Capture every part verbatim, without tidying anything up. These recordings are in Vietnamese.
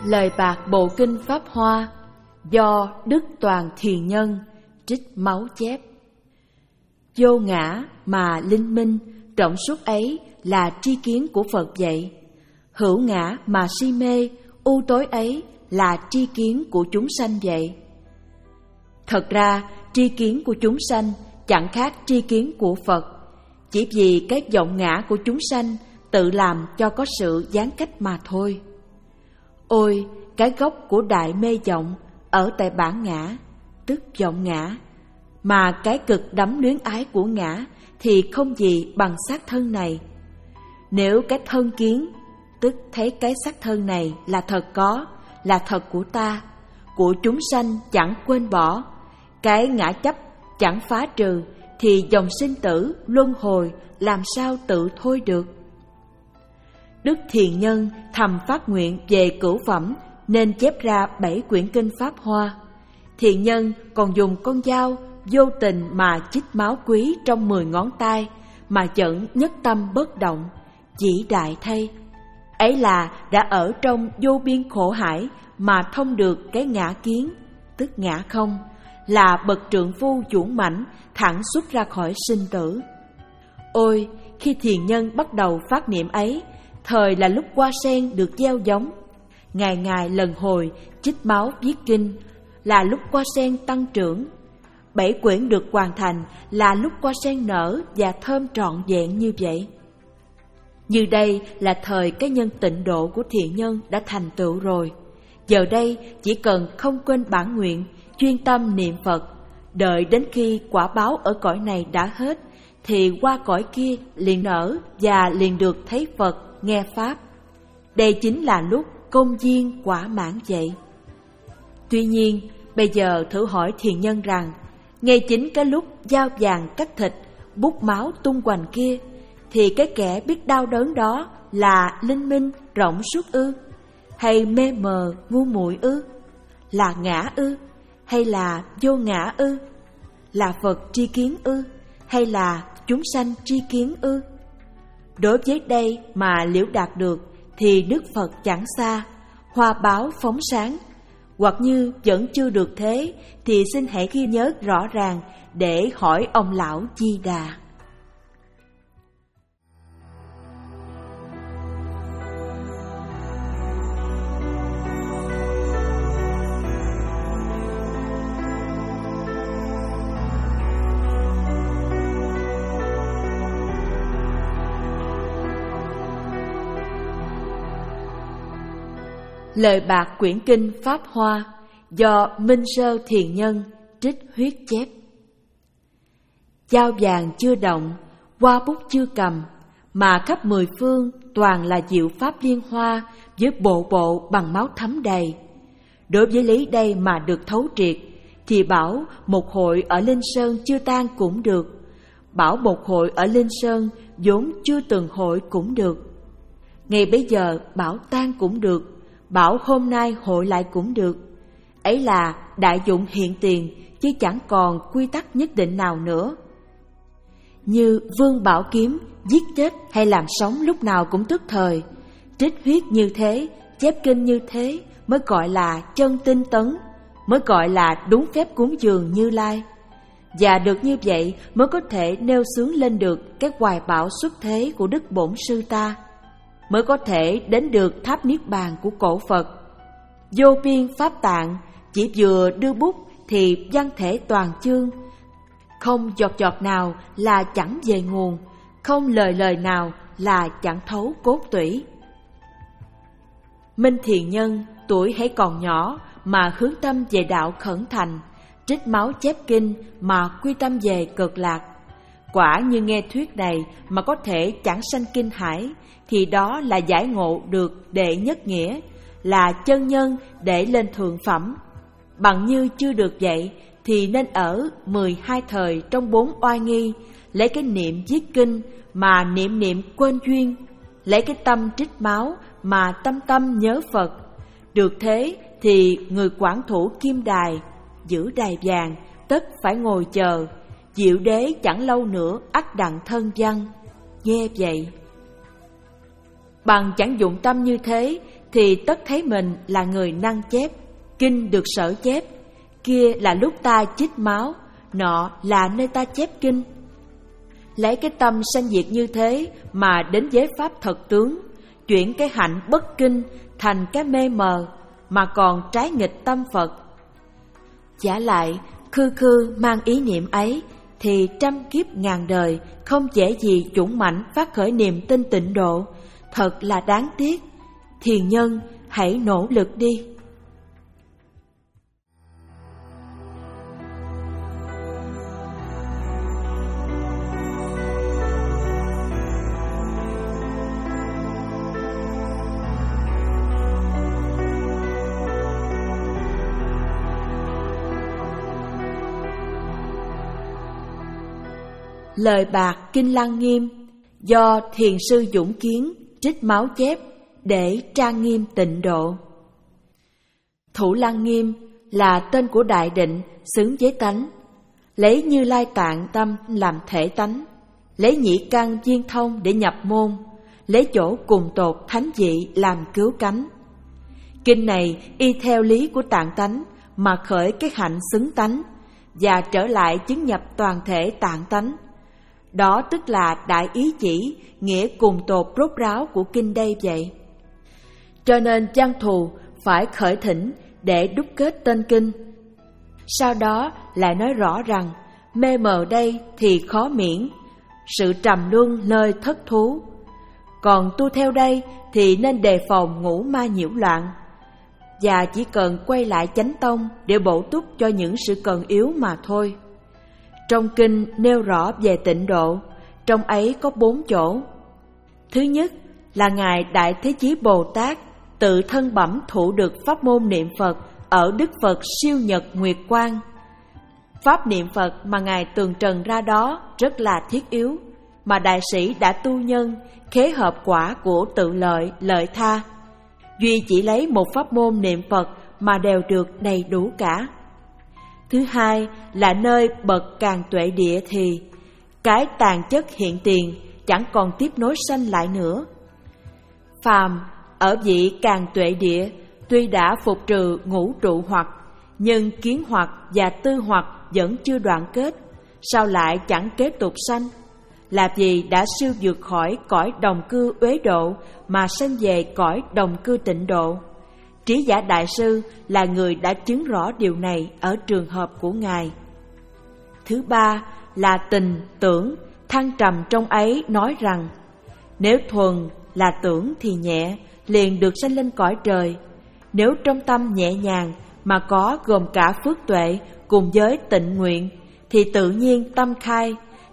Lời bạc bộ kinh Pháp Hoa do Đức Toàn Thiền Nhân trích máu chép. Vô ngã mà linh minh, trọng suốt ấy là tri kiến của Phật dạy. Hữu ngã mà si mê, u tối ấy là tri kiến của chúng sanh dạy. Thật ra, tri kiến của chúng sanh chẳng khác tri kiến của Phật, chỉ vì cái vọng ngã của chúng sanh tự làm cho có sự gián cách mà thôi. Ôi, cái gốc của đại mê vọng ở tại bản ngã, tức vọng ngã, mà cái cực đắm luyến ái của ngã thì không gì bằng xác thân này. Nếu cái thân kiến, tức thấy cái xác thân này là thật có, là thật của ta, của chúng sanh chẳng quên bỏ, cái ngã chấp chẳng phá trừ, thì dòng sinh tử, luân hồi làm sao tự thôi được. Đức Thiền Nhân thầm phát nguyện về cửu phẩm nên chép ra bảy quyển kinh Pháp Hoa. Thiền Nhân còn dùng con dao vô tình mà chích máu quý trong mười ngón tay mà vẫn nhất tâm bất động, chỉ đại thay. Ấy là đã ở trong vô biên khổ hải mà thông được cái ngã kiến, tức ngã không, là bậc trượng phu dũng mãnh thẳng xuất ra khỏi sinh tử. Ôi, khi Thiền Nhân bắt đầu phát niệm ấy, thời là lúc hoa sen được gieo giống, ngày ngày lần hồi chích máu viết kinh, là lúc hoa sen tăng trưởng. Bảy quyển được hoàn thành là lúc hoa sen nở và thơm trọn vẹn như vậy. Như đây là thời cái nhân tịnh độ của Thiện Nhân đã thành tựu rồi. Giờ đây chỉ cần không quên bản nguyện, chuyên tâm niệm Phật, đợi đến khi quả báo ở cõi này đã hết, thì qua cõi kia liền nở và liền được thấy Phật, nghe Pháp. Đây chính là lúc công duyên quả mãn vậy. Tuy nhiên, bây giờ thử hỏi Thiền Nhân rằng, ngay chính cái lúc dao vàng cắt thịt, bút máu tung hoành kia, thì cái kẻ biết đau đớn đó là linh minh rộng suốt ư? Hay mê mờ ngu muội ư? Là ngã ư? Hay là vô ngã ư? Là Phật tri kiến ư? Hay là chúng sanh tri kiến ư? Đối với đây mà liễu đạt được thì Đức Phật chẳng xa, hoa báo phóng sáng. Hoặc như vẫn chưa được thế thì xin hãy ghi nhớ rõ ràng để hỏi ông lão Di Đà. Lời bạc quyển kinh Pháp Hoa do Minh Sơ Thiền Nhân trích huyết chép. Dao vàng chưa động, hoa bút chưa cầm, mà khắp mười phương toàn là diệu pháp liên hoa với bộ bộ bằng máu thấm đầy. Đối với lý đây mà được thấu triệt, thì bảo một hội ở Linh Sơn chưa tan cũng được, bảo một hội ở Linh Sơn vốn chưa từng hội cũng được. Ngay bây giờ bảo tan cũng được, bảo hôm nay hội lại cũng được. Ấy là đại dụng hiện tiền, chứ chẳng còn quy tắc nhất định nào nữa. Như vương bảo kiếm, giết chết hay làm sống lúc nào cũng tức thời. Trích huyết như thế, chép kinh như thế mới gọi là chân tinh tấn, mới gọi là đúng phép cúng dường Như Lai. Và được như vậy mới có thể nêu xướng lên được cái hoài bão xuất thế của Đức Bổn Sư ta, mới có thể đến được tháp niết bàn của cổ Phật. Vô biên pháp tạng, chỉ vừa đưa bút thì văn thể toàn chương, không giọt giọt nào là chẳng về nguồn, không lời lời nào là chẳng thấu cốt tủy. Minh Thiền Nhân tuổi hãy còn nhỏ mà hướng tâm về đạo khẩn thành, trích máu chép kinh mà quy tâm về cực lạc. Quả như nghe thuyết này mà có thể chẳng sanh kinh hãi, thì đó là giải ngộ được đệ nhất nghĩa, là chân nhân để lên thượng phẩm. Bằng như chưa được vậy thì nên ở mười hai thời trong bốn oai nghi, lấy cái niệm viết kinh mà niệm niệm quên duyên, lấy cái tâm trích máu mà tâm tâm nhớ Phật. Được thế thì người quản thủ kim đài, giữ đài vàng, tất phải ngồi chờ, diệu đế chẳng lâu nữa ắt đặng thân văn. Nghe vậy, bằng chẳng dụng tâm như thế thì tất thấy mình là người năng chép, kinh được sở chép. Kia là lúc ta chích máu, nọ là nơi ta chép kinh. Lấy cái tâm sanh diệt như thế mà đến giới pháp thật tướng, chuyển cái hạnh bất kinh thành cái mê mờ, mà còn trái nghịch tâm Phật. Chả lại, khư khư mang ý niệm ấy, thì trăm kiếp ngàn đời không dễ gì dũng mãnh phát khởi niềm tin tịnh độ, thật là đáng tiếc. Thiền nhân hãy nỗ lực đi. Lời bạc Kinh Lăng Nghiêm do Thiền sư Dũng Kiến trích máu chép để trang nghiêm tịnh độ. Thủ Lăng Nghiêm là tên của Đại Định xứng với tánh, lấy Như Lai Tạng Tâm làm thể tánh, lấy nhị căn viên thông để nhập môn, lấy chỗ cùng tột thánh vị làm cứu cánh. Kinh này y theo lý của tạng tánh mà khởi cái hạnh xứng tánh và trở lại chứng nhập toàn thể tạng tánh. Đó tức là đại ý chỉ, nghĩa cùng tột rốt ráo của kinh đây vậy. Cho nên văn thù phải khởi thỉnh để đúc kết tên kinh. Sau đó lại nói rõ rằng mê mờ đây thì khó miễn, sự trầm luân nơi thất thú. Còn tu theo đây thì nên đề phòng ngũ ma nhiễu loạn, và chỉ cần quay lại chánh tông để bổ túc cho những sự cần yếu mà thôi. Trong kinh nêu rõ về tịnh độ, trong ấy có bốn chỗ. Thứ nhất là Ngài Đại Thế Chí Bồ Tát tự thân bẩm thụ được pháp môn niệm Phật ở Đức Phật siêu nhật Nguyệt Quang. Pháp niệm Phật mà Ngài tường trần ra đó rất là thiết yếu, mà đại sĩ đã tu nhân, khế hợp quả của tự lợi, lợi tha. Duy chỉ lấy một pháp môn niệm Phật mà đều được đầy đủ cả. Thứ hai là nơi bậc càng tuệ địa thì cái tàn chất hiện tiền chẳng còn tiếp nối sanh lại nữa. Phàm ở vị càng tuệ địa tuy đã phục trừ ngũ trụ hoặc, nhưng kiến hoặc và tư hoặc vẫn chưa đoạn kết, sao lại chẳng kế tục sanh? Là vì đã siêu vượt khỏi cõi đồng cư uế độ mà sanh về cõi đồng cư tịnh độ. Trí Giả Đại Sư là người đã chứng rõ điều này ở trường hợp của Ngài. Thứ ba là tình, tưởng, thăng trầm trong ấy nói rằng nếu thuần là tưởng thì nhẹ, liền được sanh lên cõi trời. Nếu trong tâm nhẹ nhàng mà có gồm cả phước tuệ cùng với tịnh nguyện, thì tự nhiên tâm khai,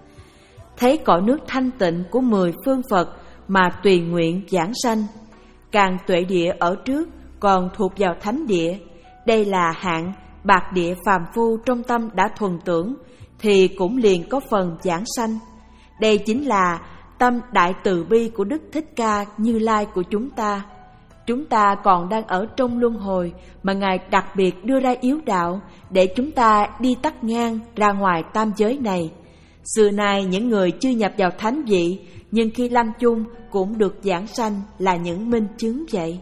thấy cõi nước thanh tịnh của mười phương Phật mà tùy nguyện giảng sanh. Càng tuệ địa ở trước còn thuộc vào thánh địa, đây là hạng bạc địa phàm phu trong tâm đã thuần tưởng, thì cũng liền có phần giảng sanh. Đây chính là tâm đại từ bi của Đức Thích Ca Như Lai của chúng ta. Chúng ta còn đang ở trong luân hồi mà Ngài đặc biệt đưa ra yếu đạo để chúng ta đi tắt ngang ra ngoài tam giới này. Xưa nay những người chưa nhập vào thánh vị, nhưng khi lâm chung cũng được giảng sanh là những minh chứng vậy.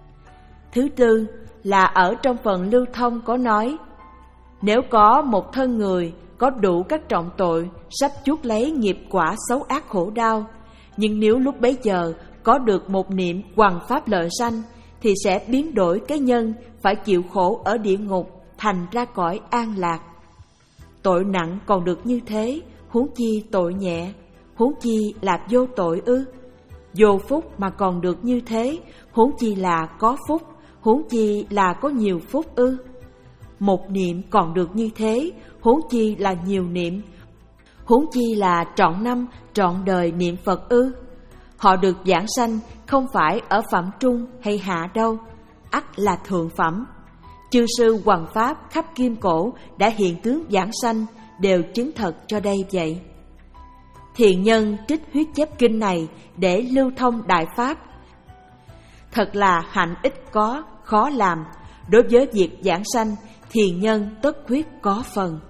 Thứ tư là ở trong phần lưu thông có nói, nếu có một thân người có đủ các trọng tội, sắp chuốc lấy nghiệp quả xấu ác khổ đau, nhưng nếu lúc bấy giờ có được một niệm hoằng pháp lợi sanh, thì sẽ biến đổi cái nhân phải chịu khổ ở địa ngục thành ra cõi an lạc. Tội nặng còn được như thế, huống chi tội nhẹ, huống chi là vô tội ư? Vô phúc mà còn được như thế, huống chi là có phúc, huống chi là có nhiều phúc ư? Một niệm còn được như thế, huống chi là nhiều niệm, huống chi là trọn năm, trọn đời niệm Phật ư? Họ được giảng sanh không phải ở phẩm trung hay hạ đâu, ắt là thượng phẩm. Chư sư hoằng pháp khắp kim cổ đã hiện tướng giảng sanh, đều chứng thật cho đây vậy. Thiền nhân trích huyết chép kinh này để lưu thông đại pháp, thật là hạnh ích có, khó làm. Đối với việc giảng sanh, thiền nhân tất huyết có phần.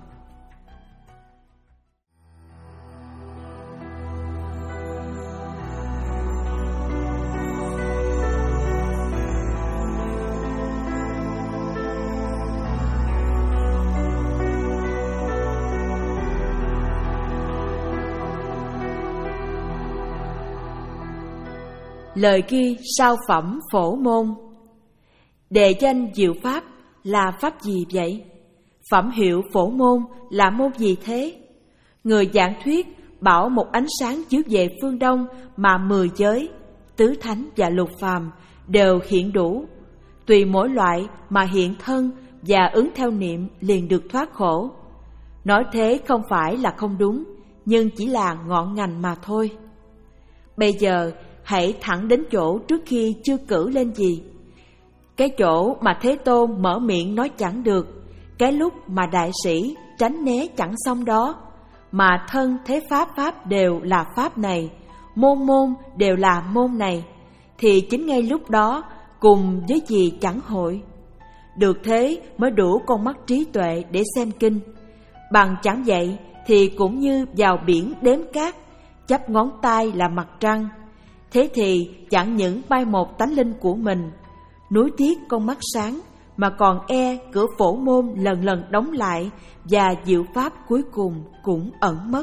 lời ghi sao phẩm Phổ Môn. Đề danh diệu pháp là pháp gì vậy? Phẩm hiệu Phổ Môn là môn gì thế? Người giảng thuyết bảo một ánh sáng chiếu về phương Đông mà mười giới, tứ thánh và lục phàm đều hiện đủ. Tùy mỗi loại mà hiện thân và ứng theo niệm liền được thoát khổ. Nói thế không phải là không đúng, nhưng chỉ là ngọn ngành mà thôi. Bây giờ hãy thẳng đến chỗ trước khi chưa cử lên gì. Cái chỗ mà Thế Tôn mở miệng nói chẳng được, cái lúc mà đại sĩ tránh né chẳng xong đó, mà thân thế pháp pháp đều là pháp này, môn môn đều là môn này, thì chính ngay lúc đó cùng với gì chẳng hội. Được thế mới đủ con mắt trí tuệ để xem kinh. Bằng chẳng vậy thì cũng như vào biển đếm cát, chắp ngón tay là mặt trăng. Thế thì chẳng những bay một tánh linh của mình, nuối tiếc con mắt sáng, mà còn e cửa Phổ Môn lần lần đóng lại và diệu pháp cuối cùng cũng ẩn mất.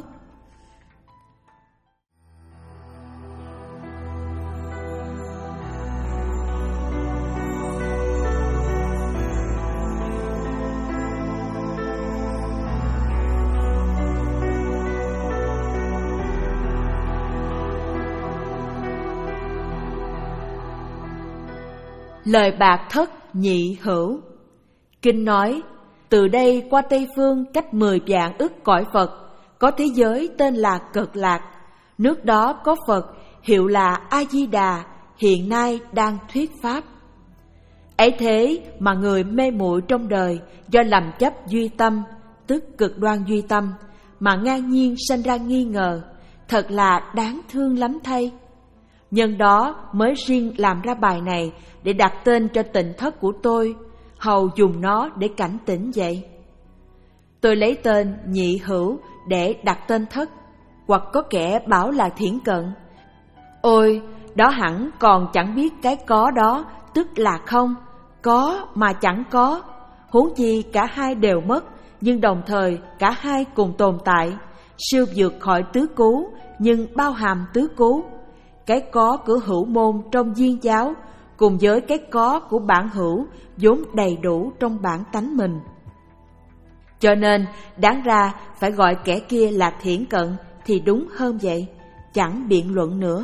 Lời bạc thất nhị hữu. Kinh nói, từ đây qua Tây Phương cách mười vạn ức cõi Phật, có thế giới tên là Cực Lạc. Nước đó có Phật, hiệu là A-di-đà, hiện nay đang thuyết pháp. Ấy thế mà người mê muội trong đời do lầm chấp duy tâm, tức cực đoan duy tâm, mà ngang nhiên sanh ra nghi ngờ, thật là đáng thương lắm thay. Nhân đó mới riêng làm ra bài này để đặt tên cho tịnh thất của tôi, hầu dùng nó để cảnh tỉnh vậy. Tôi lấy tên nhị hữu để đặt tên thất, hoặc có kẻ bảo là thiển cận. Ôi, đó hẳn còn chẳng biết cái có đó, tức là không, có mà chẳng có. Huống chi cả hai đều mất, nhưng đồng thời cả hai cùng tồn tại, siêu vượt khỏi tứ cứu, nhưng bao hàm tứ cứu. Cái có của hữu môn trong viên giáo cùng với cái có của bản hữu vốn đầy đủ trong bản tánh mình. Cho nên đáng ra phải gọi kẻ kia là thiển cận thì đúng hơn vậy, chẳng biện luận nữa.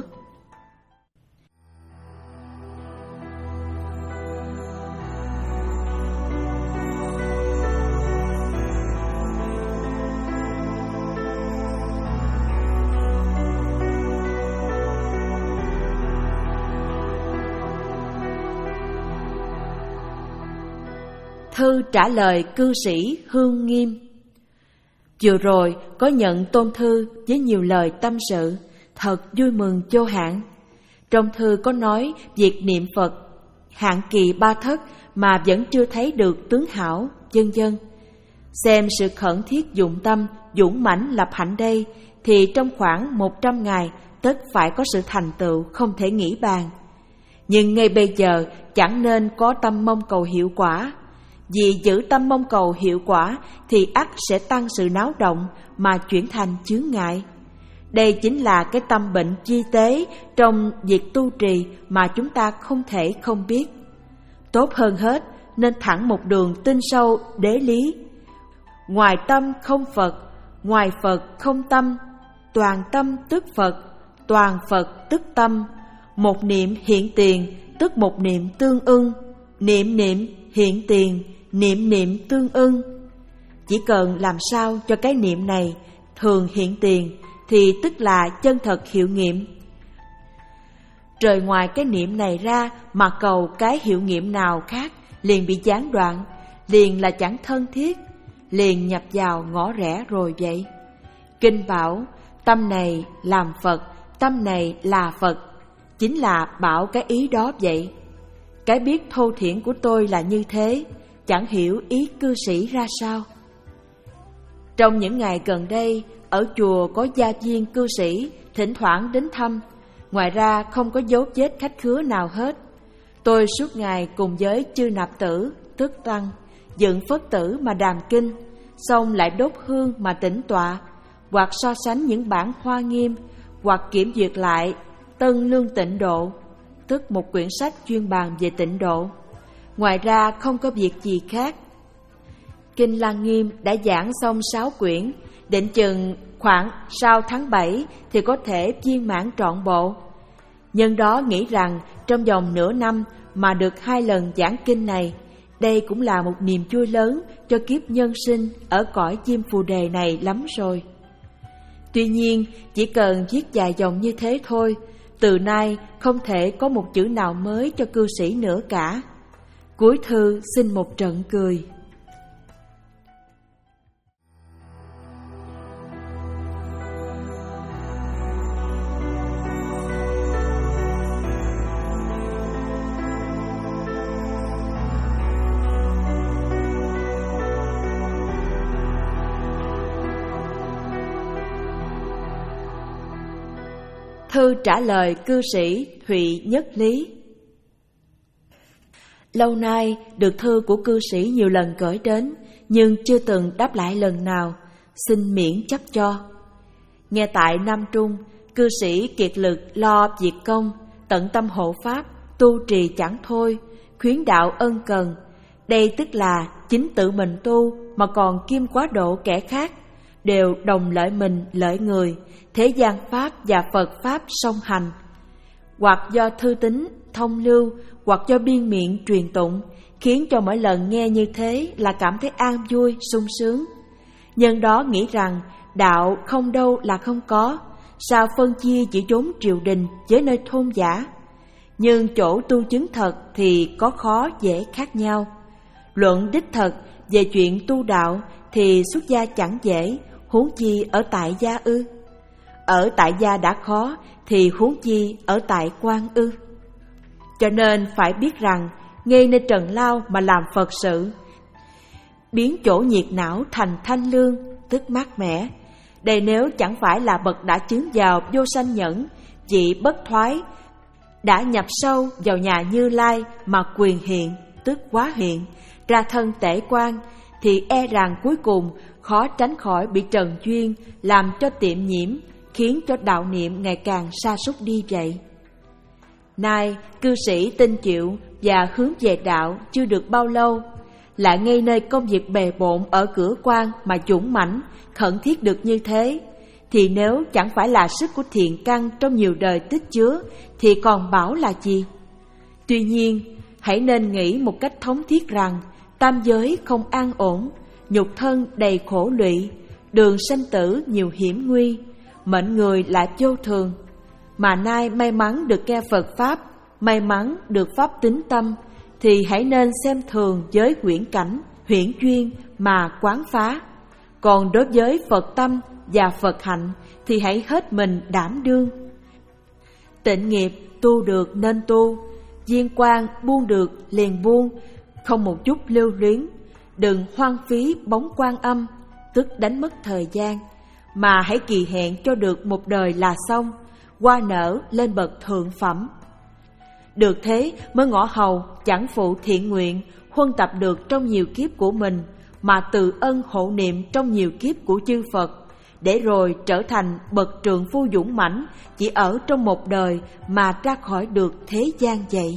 Thư trả lời cư sĩ Hương Nghiêm. Vừa rồi có nhận tôn thư với nhiều lời tâm sự, thật vui mừng vô hạn. Trong thư có nói việc niệm Phật hạng kỳ ba thất mà vẫn chưa thấy được tướng hảo, vân vân. Xem sự khẩn thiết dụng tâm, dũng mãnh lập hạnh đây, thì trong khoảng một trăm ngày tất phải có sự thành tựu không thể nghĩ bàn. Nhưng ngay bây giờ chẳng nên có tâm mong cầu hiệu quả. Vì giữ tâm mong cầu hiệu quả thì ắt sẽ tăng sự náo động mà chuyển thành chướng ngại. Đây chính là cái tâm bệnh chi tế trong việc tu trì mà chúng ta không thể không biết. Tốt hơn hết nên thẳng một đường tin sâu đế lý. Ngoài tâm không Phật, ngoài Phật không tâm, toàn tâm tức Phật, toàn Phật tức tâm. Một niệm hiện tiền tức một niệm tương ưng, niệm niệm hiện tiền, niệm niệm tương ưng. Chỉ cần làm sao cho cái niệm này thường hiện tiền thì tức là chân thật hiệu nghiệm. Rời ngoài cái niệm này ra mà cầu cái hiệu nghiệm nào khác liền bị gián đoạn, liền là chẳng thân thiết, liền nhập vào ngõ rẽ rồi vậy. Kinh bảo tâm này làm Phật, tâm này là Phật, chính là bảo cái ý đó vậy. Cái biết thô thiển của tôi là như thế, chẳng hiểu ý cư sĩ ra sao. Trong những ngày gần đây, ở chùa có gia viên cư sĩ thỉnh thoảng đến thăm, ngoài ra không có dấu vết khách khứa nào hết. Tôi suốt ngày cùng với chư nạp tử, tức tăng, dựng phất tử mà đàm kinh, xong lại đốt hương mà tĩnh tọa, hoặc so sánh những bản Hoa Nghiêm, hoặc kiểm duyệt lại Tân Lương Tịnh Độ. tức một quyển sách chuyên bàn về tịnh độ. Ngoài ra không có việc gì khác. Kinh Lăng Nghiêm đã giảng xong sáu quyển, định chừng khoảng sau tháng bảy thì có thể viên mãn trọn bộ. Nhân đó nghĩ rằng trong vòng nửa năm mà được hai lần giảng kinh này, đây cũng là một niềm vui lớn cho kiếp nhân sinh ở cõi Diêm Phù Đề này lắm rồi. Tuy nhiên, chỉ cần viết vài dòng như thế thôi, từ nay không thể có một chữ nào mới cho cư sĩ nữa cả. Cuối thư xin một trận cười. Thư trả lời cư sĩ Thụy Nhất Lý. Lâu nay được thư của cư sĩ nhiều lần gửi đến, nhưng chưa từng đáp lại lần nào, xin miễn chấp cho. Nghe tại Nam Trung, cư sĩ kiệt lực lo việc công, tận tâm hộ pháp, tu trì chẳng thôi, khuyến đạo ân cần. Đây tức là chính tự mình tu mà còn kiêm quá độ kẻ khác, đều đồng lợi mình lợi người, thế gian pháp và Phật pháp song hành. Hoặc do thư tín, thông lưu, hoặc do biên miệng truyền tụng, khiến cho mỗi lần nghe như thế là cảm thấy an vui, sung sướng. Nhân đó nghĩ rằng đạo không đâu là không có, sao phân chia chỉ chốn triều đình với nơi thôn dã. Nhưng chỗ tu chứng thật thì có khó dễ khác nhau. Luận đích thật về chuyện tu đạo thì xuất gia chẳng dễ, huống chi ở tại gia ư? Ở tại gia đã khó thì huống chi ở tại quan ư? Cho nên phải biết rằng ngay nơi trần lao mà làm Phật sự, biến chỗ nhiệt não thành thanh lương, tức mát mẻ. Đây nếu chẳng phải là bậc đã chứng vào vô sanh nhẫn, vị bất thoái, đã nhập sâu vào nhà Như Lai mà quyền hiện, tức quá hiện, ra thân tể quan, thì e rằng cuối cùng khó tránh khỏi bị trần duyên làm cho tiệm nhiễm, khiến cho đạo niệm ngày càng sa sút đi vậy. Nay cư sĩ tin chịu và hướng về đạo chưa được bao lâu, lại ngay nơi công việc bề bộn ở cửa quan mà dũng mãnh khẩn thiết được như thế, thì nếu chẳng phải là sức của thiện căn trong nhiều đời tích chứa thì còn bảo là gì? Tuy nhiên, hãy nên nghĩ một cách thống thiết rằng tam giới không an ổn, nhục thân đầy khổ lụy, đường sanh tử nhiều hiểm nguy, mệnh người lại vô thường. Mà nay may mắn được nghe Phật Pháp, may mắn được Pháp tín tâm, thì hãy nên xem thường giới huyễn cảnh, huyễn duyên mà quán phá. Còn đối với Phật tâm và Phật hạnh thì hãy hết mình đảm đương. Tịnh nghiệp tu được nên tu, viên quan buông được liền buông, không một chút lưu luyến. Đừng hoang phí bóng quan âm, tức đánh mất thời gian, mà hãy kỳ hẹn cho được một đời là xong, hoa nở lên bậc thượng phẩm. Được thế mới ngõ hầu chẳng phụ thiện nguyện, huân tập được trong nhiều kiếp của mình, mà từ ân hộ niệm trong nhiều kiếp của chư Phật, để rồi trở thành bậc trượng phu dũng mãnh, chỉ ở trong một đời mà ra khỏi được thế gian vậy.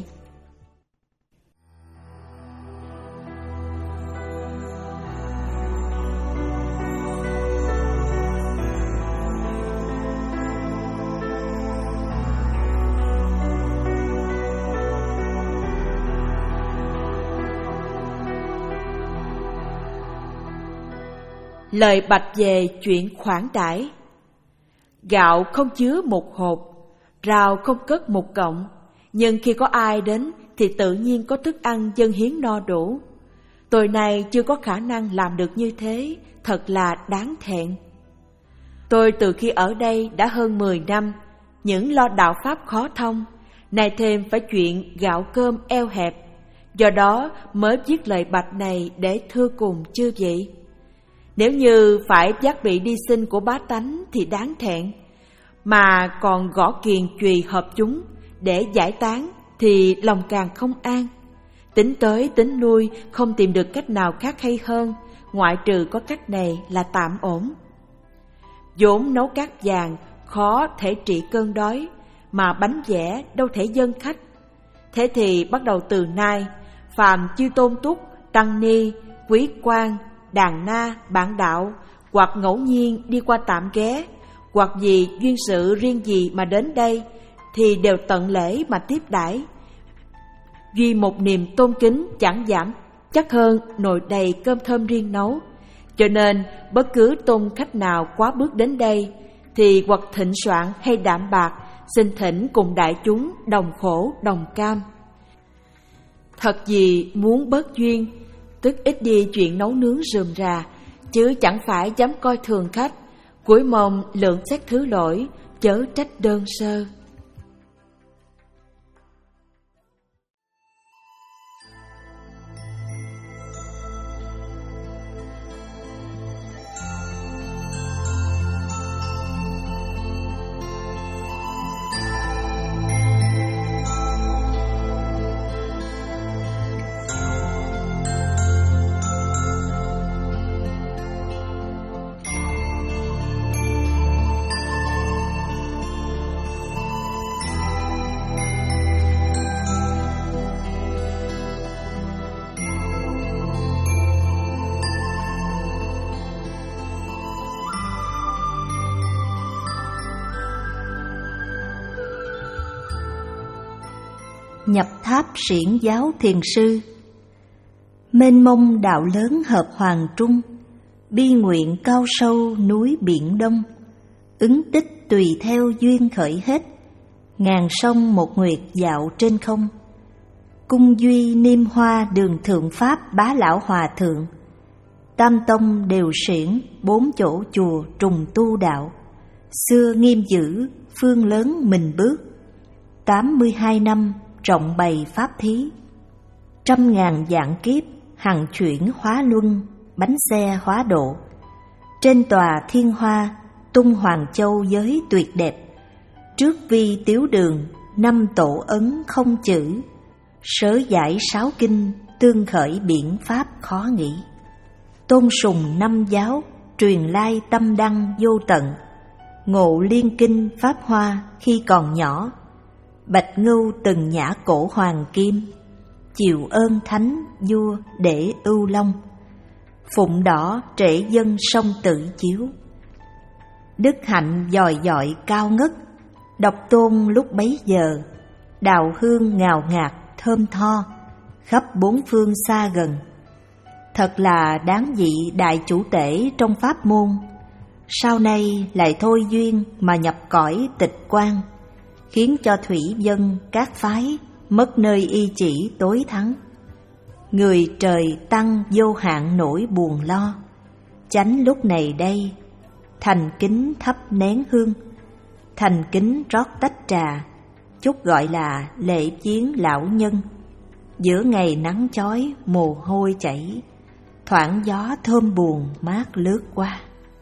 Lời bạch về chuyện khoản đãi. Gạo không chứa một hộp, rau không cất một cọng, nhưng khi có ai đến thì tự nhiên có thức ăn dâng hiến no đủ. Tôi này chưa có khả năng làm được như thế, thật là đáng thẹn. Tôi từ khi ở đây đã hơn mười năm, những lo đạo pháp khó thông, nay thêm phải chuyện gạo cơm eo hẹp, do đó mới viết lời bạch này để thưa cùng chư vị. Nếu như phải giác bị đi sinh của bá tánh thì đáng thẹn, mà còn gõ kiền chùy hợp chúng để giải tán thì lòng càng không an. Tính tới tính lui không tìm được cách nào khác hay hơn, ngoại trừ có cách này là tạm ổn. Vốn nấu cát vàng khó thể trị cơn đói, mà bánh dẻ đâu thể dâng khách. Thế thì bắt đầu từ nay, phàm chư tôn túc, tăng ni, quý quan, đàn na, bản đạo, hoặc ngẫu nhiên đi qua tạm ghé, hoặc vì duyên sự riêng gì mà đến đây, thì đều tận lễ mà tiếp đãi. Duy một niềm tôn kính chẳng giảm chắc hơn nồi đầy cơm thơm riêng nấu. Cho nên bất cứ tôn khách nào quá bước đến đây, thì hoặc thịnh soạn hay đạm bạc, xin thỉnh cùng đại chúng đồng khổ đồng cam. Thật gì muốn bớt duyên, tức ít đi chuyện nấu nướng rườm rà, chứ chẳng phải dám coi thường khách. Cuối mong lượng xét thứ lỗi, chớ trách đơn sơ. Nhập tháp xiển giáo thiền sư. Mênh mông đạo lớn hợp hoàng trung, bi nguyện cao sâu núi biển đông. Ứng tích tùy theo duyên khởi hết, ngàn sông một nguyệt dạo trên không. Cung duy niêm hoa đường thượng pháp bá lão hòa thượng. Tam tông đều xiển, bốn chỗ chùa trùng tu đạo. Xưa nghiêm dữ, phương lớn mình bước. Tám mươi hai năm trọng bày pháp thí. Trăm ngàn vạn kiếp hằng chuyển hóa luân, bánh xe hóa độ. Trên tòa thiên hoa tung Hoàng Châu giới tuyệt đẹp. Trước vi tiếu đường năm tổ ấn không chữ. Sớ giải sáu kinh tương khởi biển pháp khó nghĩ. Tôn sùng năm giáo truyền lai tâm đăng vô tận. Ngộ liên kinh pháp hoa khi còn nhỏ. Bạch ngưu từng nhã cổ hoàng kim. Chịu ơn thánh vua để ưu long. Phụng đỏ trễ dân sông tự chiếu. Đức hạnh dòi dọi cao ngất. Độc tôn lúc bấy giờ. Đào hương ngào ngạt thơm tho. Khắp bốn phương xa gần. Thật là đáng vị đại chủ tể trong pháp môn. Sau này lại thôi duyên mà nhập cõi tịch quan, khiến cho thủy dân các phái mất nơi y chỉ tối thắng. Người trời tăng vô hạn nỗi buồn lo. Chánh lúc này đây thành kính thắp nén hương, thành kính rót tách trà, chút gọi là lễ viếng lão nhân. Giữa ngày nắng chói mồ hôi chảy, thoảng gió thơm buồn mát lướt qua.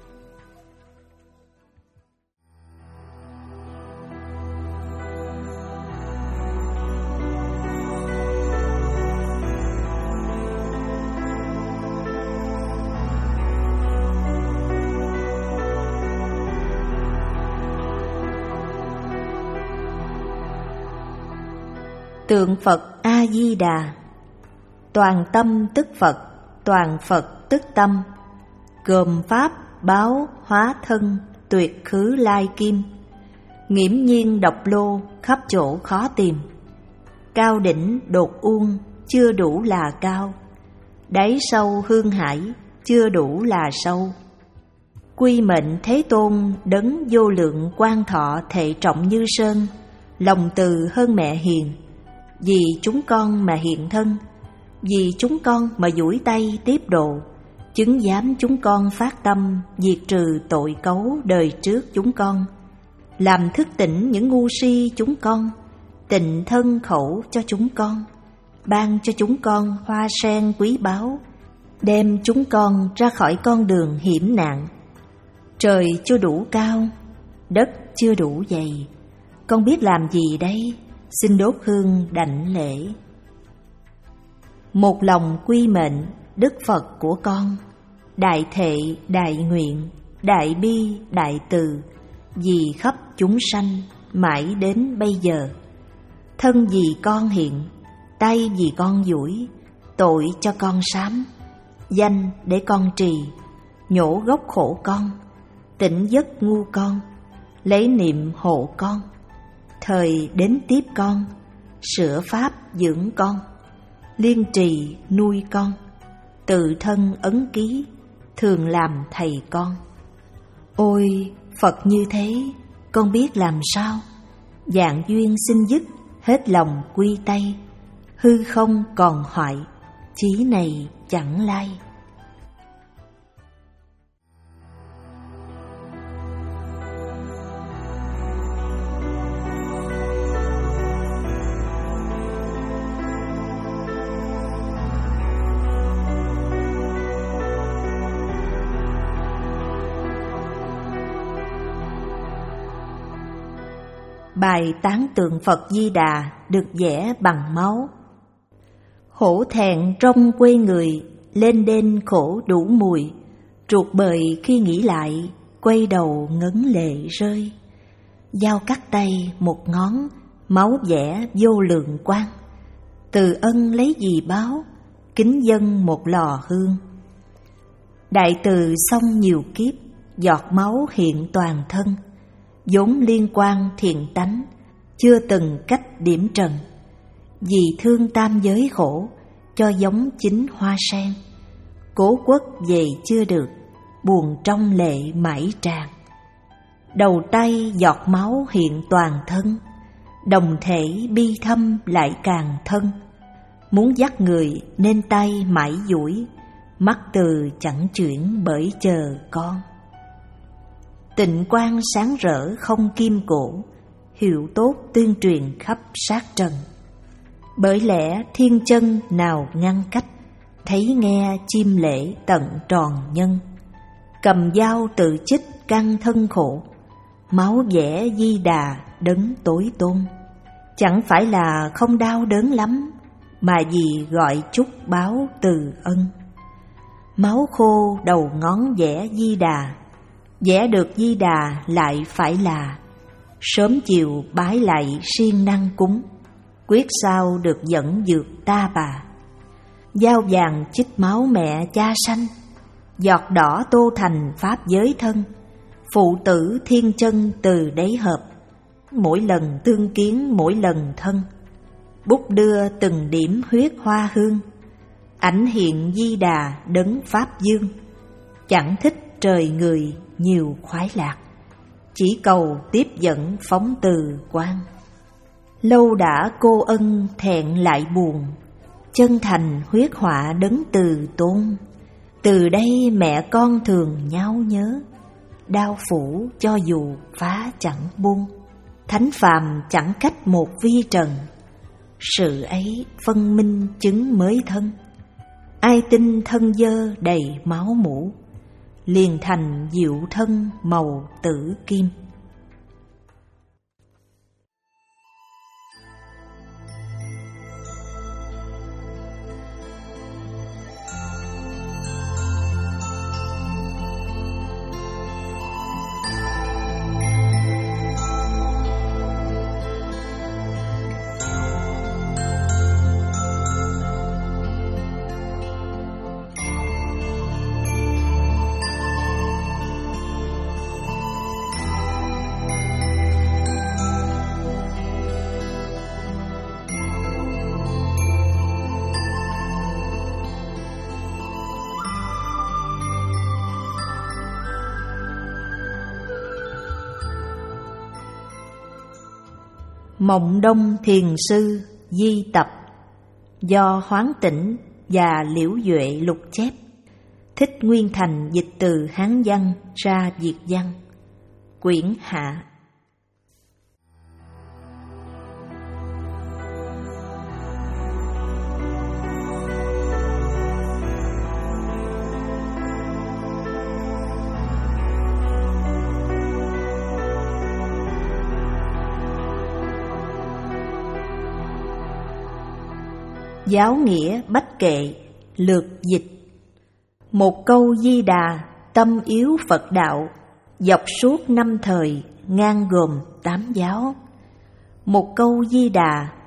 Tượng Phật A-di-đà. Toàn tâm tức Phật, toàn Phật tức tâm. Gồm pháp báo hóa thân, tuyệt khứ lai kim. Nghiễm nhiên độc lô, khắp chỗ khó tìm. Cao đỉnh đột uông, chưa đủ là cao. Đáy sâu hương hải, chưa đủ là sâu. Quy mệnh Thế Tôn đấng vô lượng quan thọ thệ trọng như sơn. Lòng từ hơn mẹ hiền. Vì chúng con mà hiện thân, vì chúng con mà duỗi tay tiếp độ, chứng giám chúng con phát tâm diệt trừ tội cấu đời trước chúng con, làm thức tỉnh những ngu si chúng con, tịnh thân khẩu cho chúng con, ban cho chúng con hoa sen quý báu, đem chúng con ra khỏi con đường hiểm nạn. Trời chưa đủ cao, đất chưa đủ dày, con biết làm gì đây? Xin đốt hương đảnh lễ. Một lòng quy mệnh Đức Phật của con, đại thệ đại nguyện, đại bi đại từ, vì khắp chúng sanh mãi đến bây giờ. thân vì con hiện, tay vì con duỗi, tội cho con sám, danh để con trì, nhổ gốc khổ con, tỉnh giấc ngu con, lấy niệm hộ con, thời đến tiếp con, sửa pháp dưỡng con, liên trì nuôi con, tự thân ấn ký, thường làm thầy con. Ôi Phật như thế, con biết làm sao? Dạng duyên xin dứt, hết lòng quy tay, hư không còn hoại, chí này chẳng lai. Bài tán tượng Phật Di Đà được vẽ bằng máu. Hổ thẹn trong quê người, lên đên khổ đủ mùi, ruột bời khi nghĩ lại, quay đầu ngấn lệ rơi. Dao cắt tay một ngón, máu vẽ vô lượng quang, từ ân lấy gì báo, kính dâng một lò hương. Đại từ xong nhiều kiếp, giọt máu hiện toàn thân, vốn liên quan thiện tánh, chưa từng cách điểm trần. Vì thương tam giới khổ, cho giống chính hoa sen, cố quất về chưa được, buồn trong lệ mãi tràn. Đầu tay giọt máu hiện toàn thân, đồng thể bi thâm lại càng thân. Muốn dắt người nên tay mãi duỗi, mắt từ chẳng chuyển bởi chờ con. Tịnh quang sáng rỡ không kim cổ, hiệu tốt tuyên truyền khắp sát trần. Bởi lẽ thiên chân nào ngăn cách, thấy nghe chim lễ tận tròn nhân. Cầm dao tự chích căn thân khổ, máu vẽ Di Đà đấng tối tôn. Chẳng phải là không đau đớn lắm, mà vì gọi chúc báo từ ân. Máu khô đầu ngón vẽ Di Đà, vẽ được Di Đà lại phải là sớm chiều bái lạy siêng năng cúng, quyết sao được dẫn dược ta bà. Dao vàng chích máu mẹ cha sanh, giọt đỏ tô thành pháp giới thân. Phụ tử thiên chân từ đấy hợp, mỗi lần tương kiến mỗi lần thân. Bút đưa từng điểm huyết hoa hương, ảnh hiện Di Đà đấng pháp dương. Chẳng thích trời người nhiều khoái lạc, chỉ cầu tiếp dẫn phóng từ quan. Lâu đã cô ân thẹn lại buồn, chân thành huyết họa đấng từ tôn. Từ đây mẹ con thường nháo nhớ, đau phủ cho dù phá chẳng buông. Thánh phàm chẳng cách một vi trần, sự ấy phân minh chứng mới thân. Ai tin thân dơ đầy máu mủ, liền thành diệu thân màu tử kim. Mộng Đông Thiền Sư Di Tập, do Hoán Tĩnh và Liễu Duệ lục chép, Thích Nguyên Thành dịch từ Hán văn ra Việt văn. Quyển hạ. Giáo nghĩa bách kệ, lược dịch. Một câu Di Đà, tâm yếu Phật đạo, dọc suốt năm thời, ngang gồm tám giáo. Một câu Di Đà,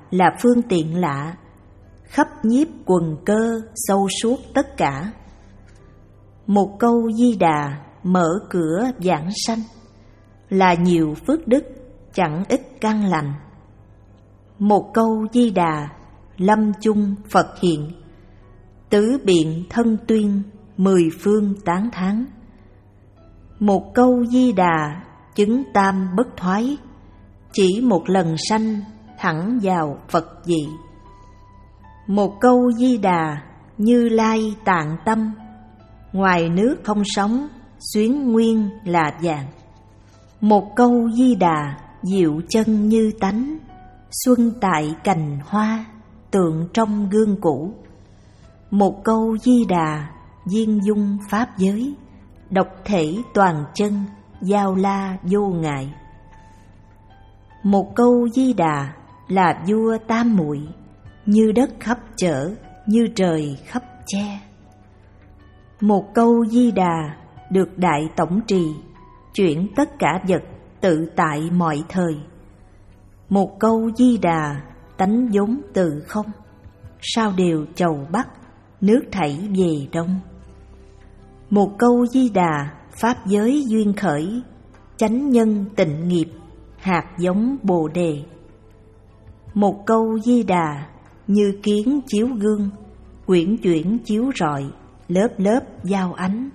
là phương tiện lạ, khắp nhiếp quần cơ sâu suốt tất cả. Một câu Di Đà mở cửa vãng sanh, là nhiều phước đức chẳng ít căn lành. Một câu Di Đà lâm chung Phật hiện, tứ biện thân tuyên mười phương tán thán. Một câu Di Đà chứng tam bất thoái, chỉ một lần sanh thẳng vào Phật vị. Một câu Di Đà Như Lai tạng tâm, ngoài nước không sóng xuyến nguyên là vàng. Một câu Di Đà diệu chân như tánh, xuân tại cành hoa tượng trong gương cũ. Một câu Di Đà viên dung pháp giới, độc thể toàn chân giao la vô ngại. Một câu Di Đà là vua tam muội, như đất khắp chở, như trời khắp che. Một câu Di Đà được đại tổng trì, chuyển tất cả vật tự tại mọi thời. Một câu Di Đà tánh vốn từ không, sao đều chầu bắc, nước thảy về đông. Một câu Di Đà pháp giới duyên khởi, chánh nhân tịnh nghiệp, hạt giống Bồ đề. Một câu Di Đà như kiến chiếu gương, quyển chuyển chiếu rọi, lớp lớp giao ánh.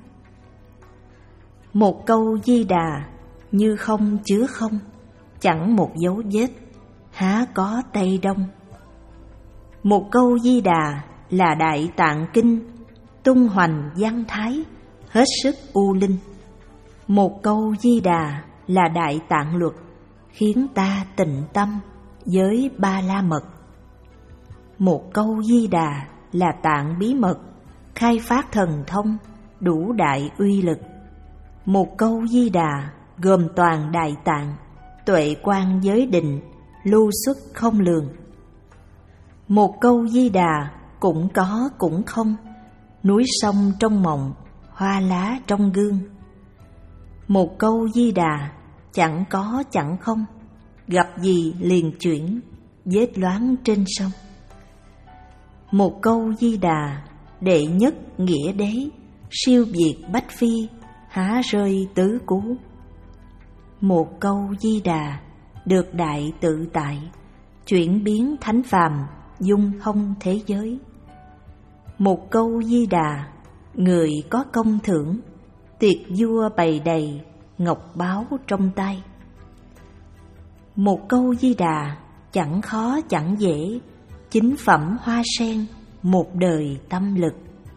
Một câu Di Đà như không chứa không, chẳng một dấu vết, há có Tây Đông. Một câu Di Đà là Đại Tạng Kinh, tung hoành văn thái, hết sức u linh. Một câu Di Đà là Đại Tạng Luật, khiến ta tịnh tâm với ba la mật. Một câu Di Đà là tạng bí mật, khai phát thần thông, đủ đại uy lực. Một câu Di Đà gồm toàn đại tạng, tuệ quan giới định, lưu xuất không lường. Một câu Di Đà cũng có cũng không, núi sông trong mộng, hoa lá trong gương. Một câu Di Đà chẳng có chẳng không, gặp gì liền chuyển, vết loáng trên sông. Một câu Di Đà đệ nhất nghĩa đế, siêu việt bách phi, há rơi tứ cú. Một câu Di Đà được đại tự tại, chuyển biến thánh phàm, dung thông thế giới. Một câu Di Đà người có công thưởng, tiệc vua bày đầy, ngọc báu trong tay. Một câu Di Đà chẳng khó chẳng dễ, chính phẩm hoa sen, một đời tâm lực.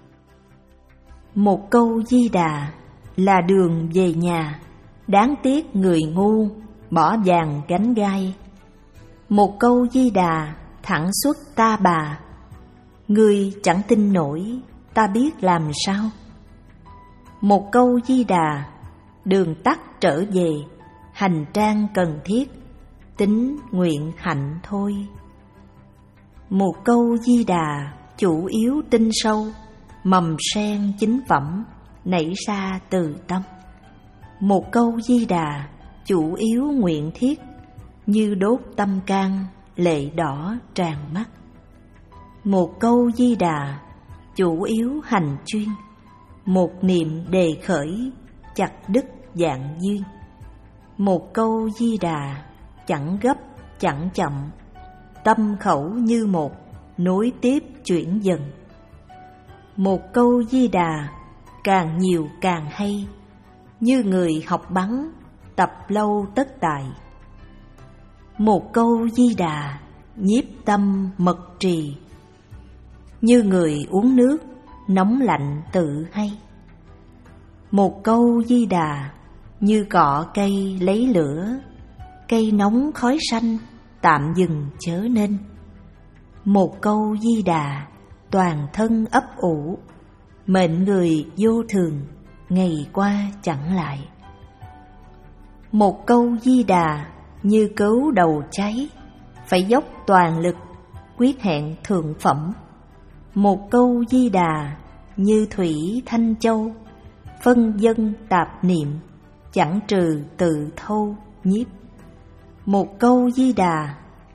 Một câu Di Đà là đường về nhà, đáng tiếc người ngu bỏ vàng gánh gai. Một câu Di Đà thẳng xuất ta bà, người chẳng tin nổi, ta biết làm sao. Một câu Di Đà đường tắt trở về, hành trang cần thiết, tính nguyện hạnh thôi. Một câu Di Đà chủ yếu tinh sâu, mầm sen chính phẩm nảy ra từ tâm. Một câu Di Đà chủ yếu nguyện thiết, như đốt tâm can, lệ đỏ tràn mắt. Một câu Di Đà chủ yếu hành chuyên, một niệm đề khởi, chặt đứt vạn duyên. Một câu Di Đà chẳng gấp chẳng chậm, tâm khẩu như một, nối tiếp chuyển dần. Một câu Di Đà càng nhiều càng hay, như người học bắn, tập lâu tất tài. Một câu Di Đà nhiếp tâm mật trì, như người uống nước, nóng lạnh tự hay. Một câu Di Đà như cọ cây lấy lửa, cây nóng khói xanh, tạm dừng chớ nên. Một câu Di Đà toàn thân ấp ủ, mệnh người vô thường, ngày qua chẳng lại. Một câu Di Đà như cứu đầu cháy, phải dốc toàn lực, quyết hẹn thượng phẩm. Một câu Di Đà như thủy thanh châu, phân dân tạp niệm, chẳng trừ tự thâu nhiếp. Một câu Di Đà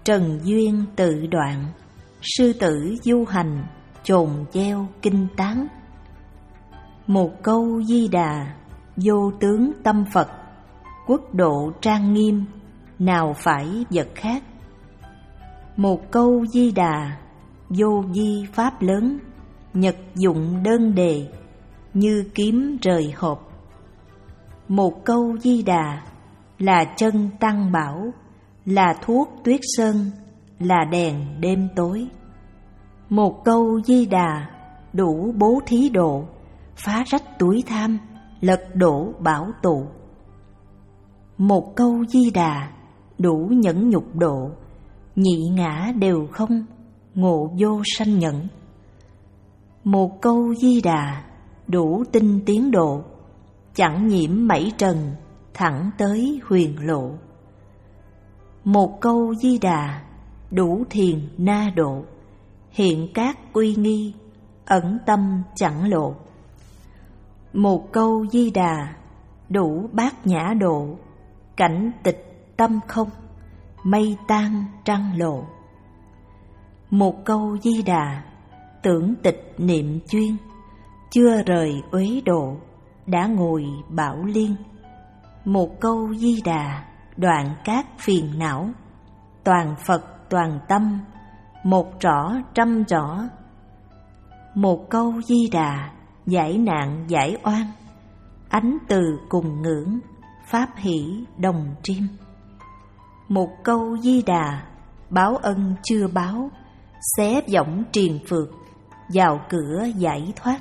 trần duyên tự đoạn, sư tử du hành, chồn gieo kinh tán. Một câu Di Đà, vô tướng tâm Phật, quốc độ trang nghiêm, nào phải vật khác. Một câu Di Đà, vô vi pháp lớn, nhật dụng đơn đề, như kiếm rời hộp. Một câu Di Đà, là chân tăng bảo, là thuốc tuyết sơn, là đèn đêm tối. Một câu Di Đà, đủ bố thí độ, phá rách túi tham, lật đổ bảo tụ. Một câu Di Đà, đủ nhẫn nhục độ, nhị ngã đều không, ngộ vô sanh nhẫn. Một câu Di Đà, đủ tinh tiến độ, chẳng nhiễm mảy trần, thẳng tới huyền lộ. Một câu Di Đà, đủ thiền na độ, hiện các uy nghi, ẩn tâm chẳng lộ. Một câu Di Đà, đủ bát nhã độ, cảnh tịch tâm không, mây tan trăng lộ. Một câu Di Đà, tưởng tịch niệm chuyên, chưa rời uế độ, đã ngồi bảo liên. Một câu Di Đà, đoạn các phiền não, toàn Phật toàn tâm, một rõ trăm rõ. Một câu Di Đà, giải nạn giải oan, ánh từ cùng ngưỡng, pháp hỷ đồng triêm. Một câu Di Đà, báo ân chưa báo, xé võng triền phược, vào cửa giải thoát.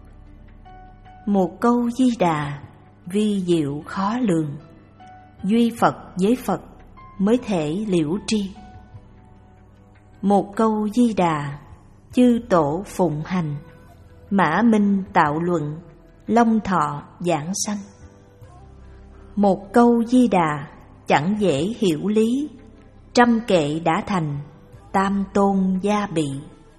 Một câu Di Đà, vi diệu khó lường, duy Phật với Phật mới thể liễu tri. Một câu Di Đà, chư tổ phụng hành, mã minh tạo luận, long thọ giảng sanh. Một câu Di Đà, chẳng dễ hiểu lý, trăm kệ đã thành, tam tôn gia bị.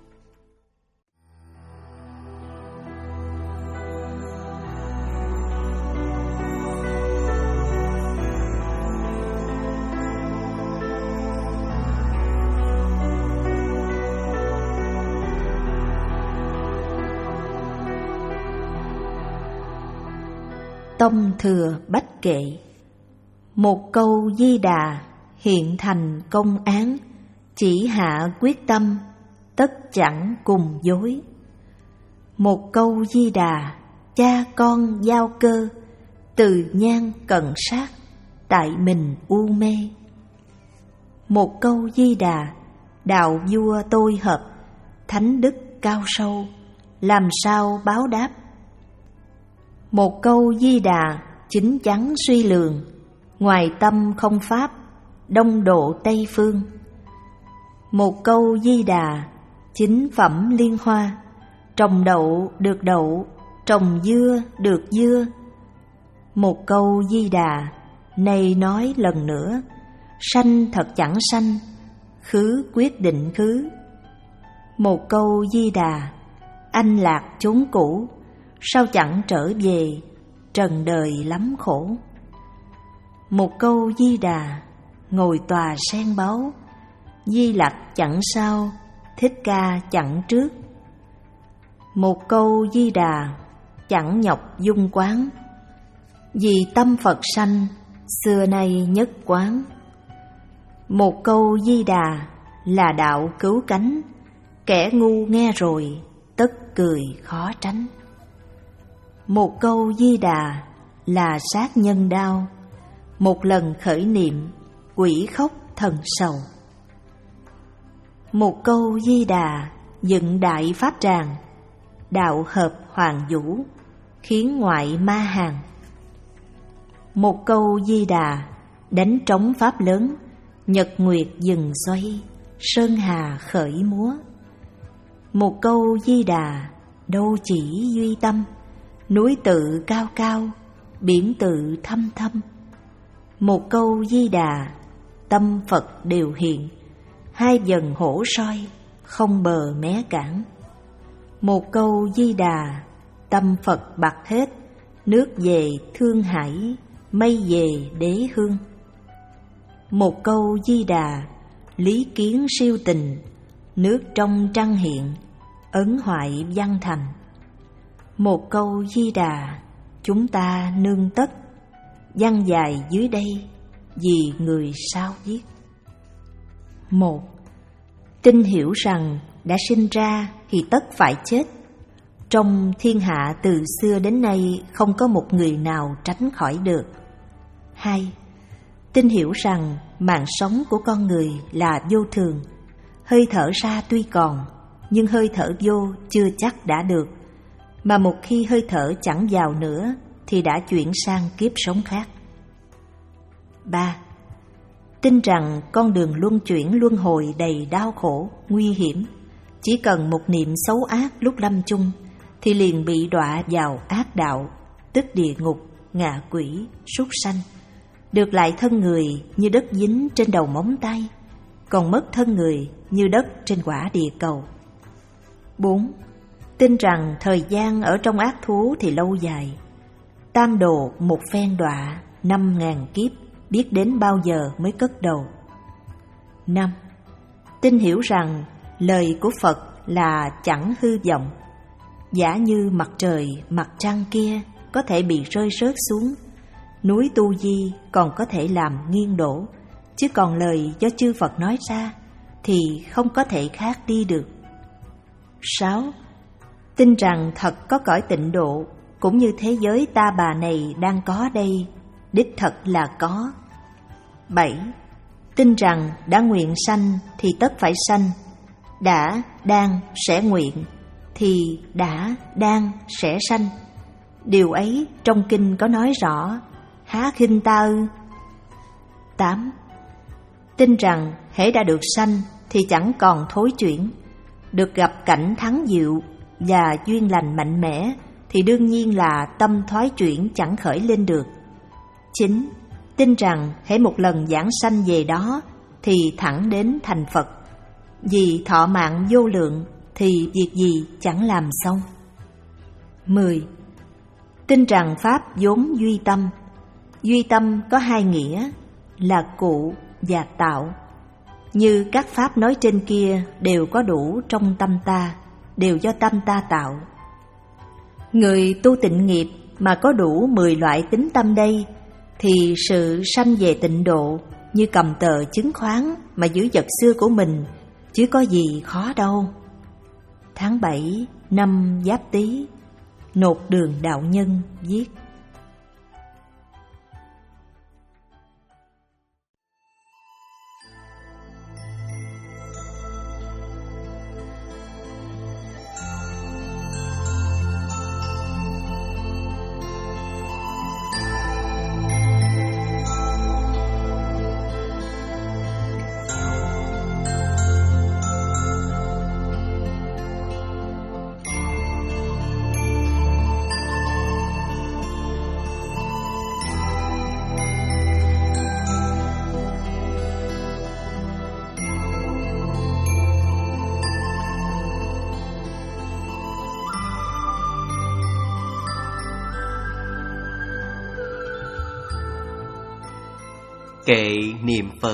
Tông thừa bách kệ. Một câu Di Đà, hiện thành công án, chỉ hạ quyết tâm, tất chẳng cùng dối. Một câu Di Đà, cha con giao cơ, từ nhan cận sát, tại mình u mê. Một câu Di Đà, đạo vua tôi hợp, thánh đức cao sâu, làm sao báo đáp. Một câu Di Đà, chính chắn suy lường, ngoài tâm không pháp, đông độ Tây phương. Một câu Di Đà, chính phẩm liên hoa, trồng đậu được đậu, trồng dưa được dưa. Một câu Di Đà, này nói lần nữa, sanh thật chẳng sanh, khứ quyết định khứ. Một câu Di Đà, anh lạc chốn cũ, sao chẳng trở về, trần đời lắm khổ. Một câu Di Đà, ngồi tòa sen báu, Di Lặc chẳng sao, Thích Ca chẳng trước. Một câu Di Đà, chẳng nhọc dung quán, vì tâm Phật sanh, xưa nay nhất quán. Một câu Di Đà, là đạo cứu cánh, kẻ ngu nghe rồi, tất cười khó tránh. Một câu Di Đà, là sát nhân đao, một lần khởi niệm, quỷ khóc thần sầu. Một câu Di Đà, dựng đại pháp tràng, đạo hợp hoàng vũ, khiến ngoại ma hàng. Một câu Di Đà, đánh trống pháp lớn, nhật nguyệt dừng xoay, sơn hà khởi múa. Một câu Di Đà, đâu chỉ duy tâm, núi tự cao cao, biển tự thâm thâm. Một câu Di Đà, tâm Phật đều hiện, hai dần hổ soi, không bờ mé cản. Một câu Di Đà, tâm Phật bạc hết, nước về Thương Hải, mây về Đế Hương. Một câu Di Đà, lý kiến siêu tình, nước trong trăng hiện, ấn hoại văn thành. Một câu Di Đà, chúng ta nương tất, văn dài dưới đây, vì người sao viết. Một, tin hiểu rằng đã sinh ra thì tất phải chết. Trong thiên hạ từ xưa đến nay không có một người nào tránh khỏi được. Hai, tin hiểu rằng mạng sống của con người là vô thường. Hơi thở ra tuy còn, nhưng hơi thở vô chưa chắc đã được. Mà một khi hơi thở chẳng vào nữa thì đã chuyển sang kiếp sống khác. Ba, tin rằng con đường luân chuyển luân hồi đầy đau khổ, nguy hiểm. Chỉ cần một niệm xấu ác lúc lâm chung thì liền bị đọa vào ác đạo, tức địa ngục, ngạ quỷ, súc sanh. Được lại thân người như đất dính trên đầu móng tay, còn mất thân người như đất trên quả địa cầu. Bốn, tin rằng thời gian ở trong ác thú thì lâu dài. Tam đồ một phen đọa, năm ngàn kiếp, biết đến bao giờ mới cất đầu. Năm, tin hiểu rằng lời của Phật là chẳng hư vọng. Giả như mặt trời, mặt trăng kia có thể bị rơi rớt xuống, núi Tu Di còn có thể làm nghiêng đổ, chứ còn lời do chư Phật nói ra thì không có thể khác đi được. Sáu, tin rằng thật có cõi tịnh độ, cũng như thế giới ta bà này đang có đây, đích thật là có. Bảy, tin rằng đã nguyện sanh thì tất phải sanh, đã, đang, sẽ nguyện thì đã, đang, sẽ sanh. Điều ấy trong kinh có nói rõ, há khinh ta ư? Tám, tin rằng hễ đã được sanh thì chẳng còn thối chuyển. Được gặp cảnh thắng diệu và duyên lành mạnh mẽ thì đương nhiên là tâm thoái chuyển chẳng khởi lên được. Chín, tin rằng hễ một lần giảng sanh về đó thì thẳng đến thành Phật. Vì thọ mạng vô lượng thì việc gì chẳng làm xong. Mười, tin rằng Pháp vốn duy tâm. Duy tâm có hai nghĩa là cụ và tạo. Như các Pháp nói trên kia đều có đủ trong tâm ta, đều do tâm ta tạo. Người tu tịnh nghiệp mà có đủ mười loại tính tâm đây thì sự sanh về tịnh độ như cầm tờ chứng khoán mà giữ vật xưa của mình, chứ có gì khó đâu. Tháng bảy năm Giáp Tý, Nộp Đường Đạo Nhân viết. Kệ niệm Phật.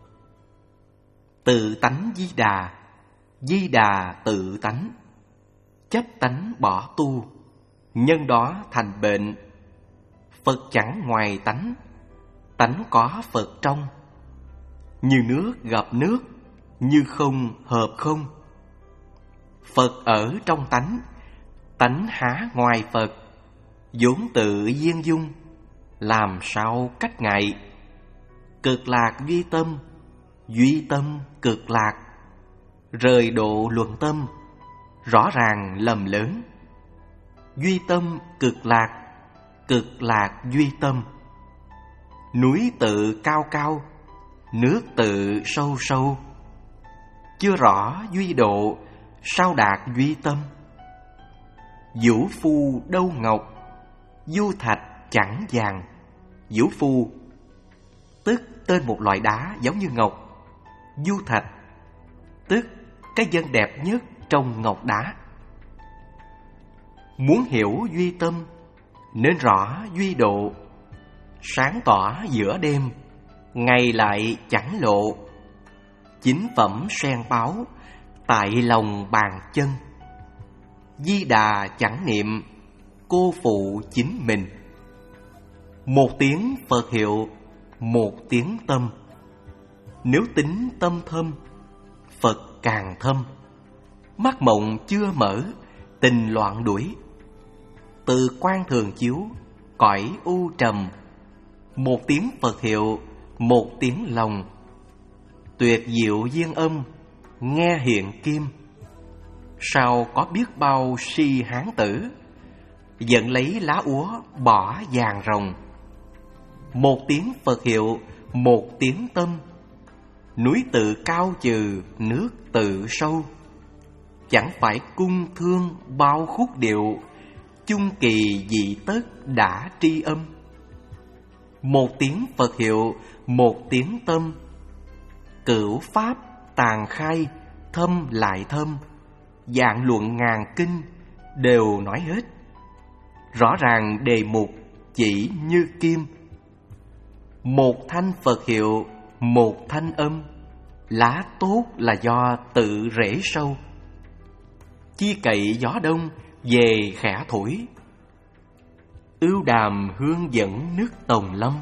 Tự tánh Di Đà, Di Đà tự tánh. Chấp tánh bỏ tu, nhân đó thành bệnh. Phật chẳng ngoài tánh, tánh có Phật trong. Như nước gặp nước, như không hợp không. Phật ở trong tánh, tánh há ngoài Phật. vốn tự nhiên dung, làm sao cách ngại. Cực lạc duy tâm, duy tâm cực lạc. Rời độ luận tâm, rõ ràng lầm lớn. Duy tâm cực lạc, cực lạc duy tâm. Núi tự cao cao, nước tự sâu sâu. Chưa rõ duy độ, sao đạt duy tâm. Vũ phu đâu ngọc, du thạch chẳng vàng. Vũ phu tức tên một loại đá giống như ngọc. Du thạch tức cái vân đẹp nhất trong ngọc đá. Muốn hiểu duy tâm nên rõ duy độ. Sáng tỏ giữa đêm, ngày lại chẳng lộ. chính phẩm sen báo tại lòng bàn chân. Di Đà chẳng niệm, cô phụ chính mình. Một tiếng Phật hiệu, một tiếng tâm. Nếu tính tâm thâm, Phật càng thâm. Mắt mộng chưa mở, tình loạn đuổi. Từ quan thường chiếu, cõi u trầm. Một tiếng Phật hiệu, một tiếng lòng. Tuyệt diệu duyên âm, nghe hiện kim. Sao có biết bao si hán tử, giận lấy lá úa bỏ vàng rồng. Một tiếng Phật hiệu, một tiếng tâm. Núi tự cao trừ, nước tự sâu. Chẳng phải cung thương bao khúc điệu, chung kỳ dị tất đã tri âm. Một tiếng Phật hiệu, một tiếng tâm. Cửu pháp tàn khai, thâm lại thâm. Dạng luận ngàn kinh đều nói hết. Rõ ràng đề mục chỉ như kim. Một thanh Phật hiệu, một thanh âm. Lá tốt là do tự rễ sâu. Chi cậy gió đông về khẽ thổi. Ưu đàm hương dẫn nước tòng lâm.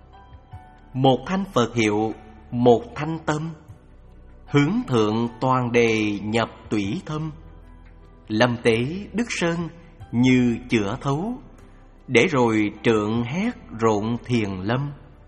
Một thanh Phật hiệu, một thanh tâm. Hướng thượng toàn đề nhập tủy thâm. Lâm tế Đức Sơn như chữa thấu. Để rồi trượng hét rộn thiền lâm.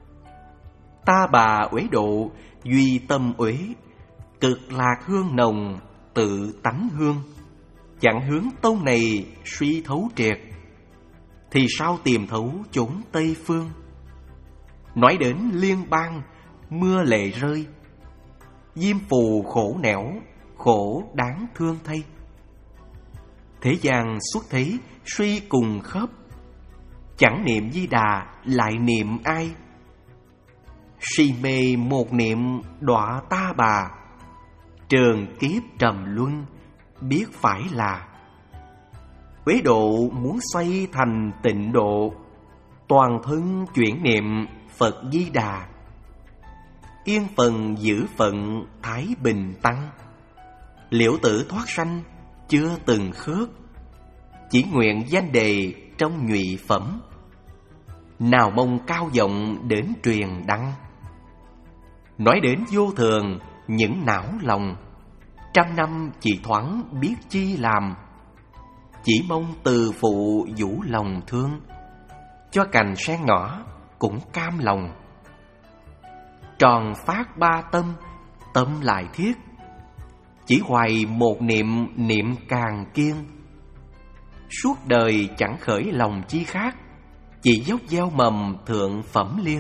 Ta bà uế độ duy tâm uế. Cực lạc hương nồng tự tánh hương. Chẳng hướng tông này suy thấu triệt, thì sao tìm thấu chốn Tây Phương. Nói đến liên bang mưa lệ rơi. Diêm phù khổ nẻo, khổ đáng thương thay. Thế gian xuất thế suy cùng khớp. Chẳng niệm Di Đà lại niệm ai. Si mê một niệm đọa ta bà. Trường kiếp trầm luân biết phải là. Uế độ muốn xoay thành tịnh độ. Toàn thân chuyển niệm Phật Di Đà. Yên phần giữ phận thái bình tăng. Liễu tử thoát sanh chưa từng khước. Chỉ nguyện danh đề trong nhụy phẩm. Nào mong cao vọng đến truyền đăng. Nói đến vô thường những não lòng. Trăm năm chỉ thoáng biết chi làm. Chỉ mong từ phụ vũ lòng thương. Cho cành sen ngõ cũng cam lòng. Tròn phát ba tâm, tâm lại thiết. Chỉ hoài một niệm, niệm càng kiên. Suốt đời chẳng khởi lòng chi khác. Chỉ dốc gieo mầm thượng phẩm liên.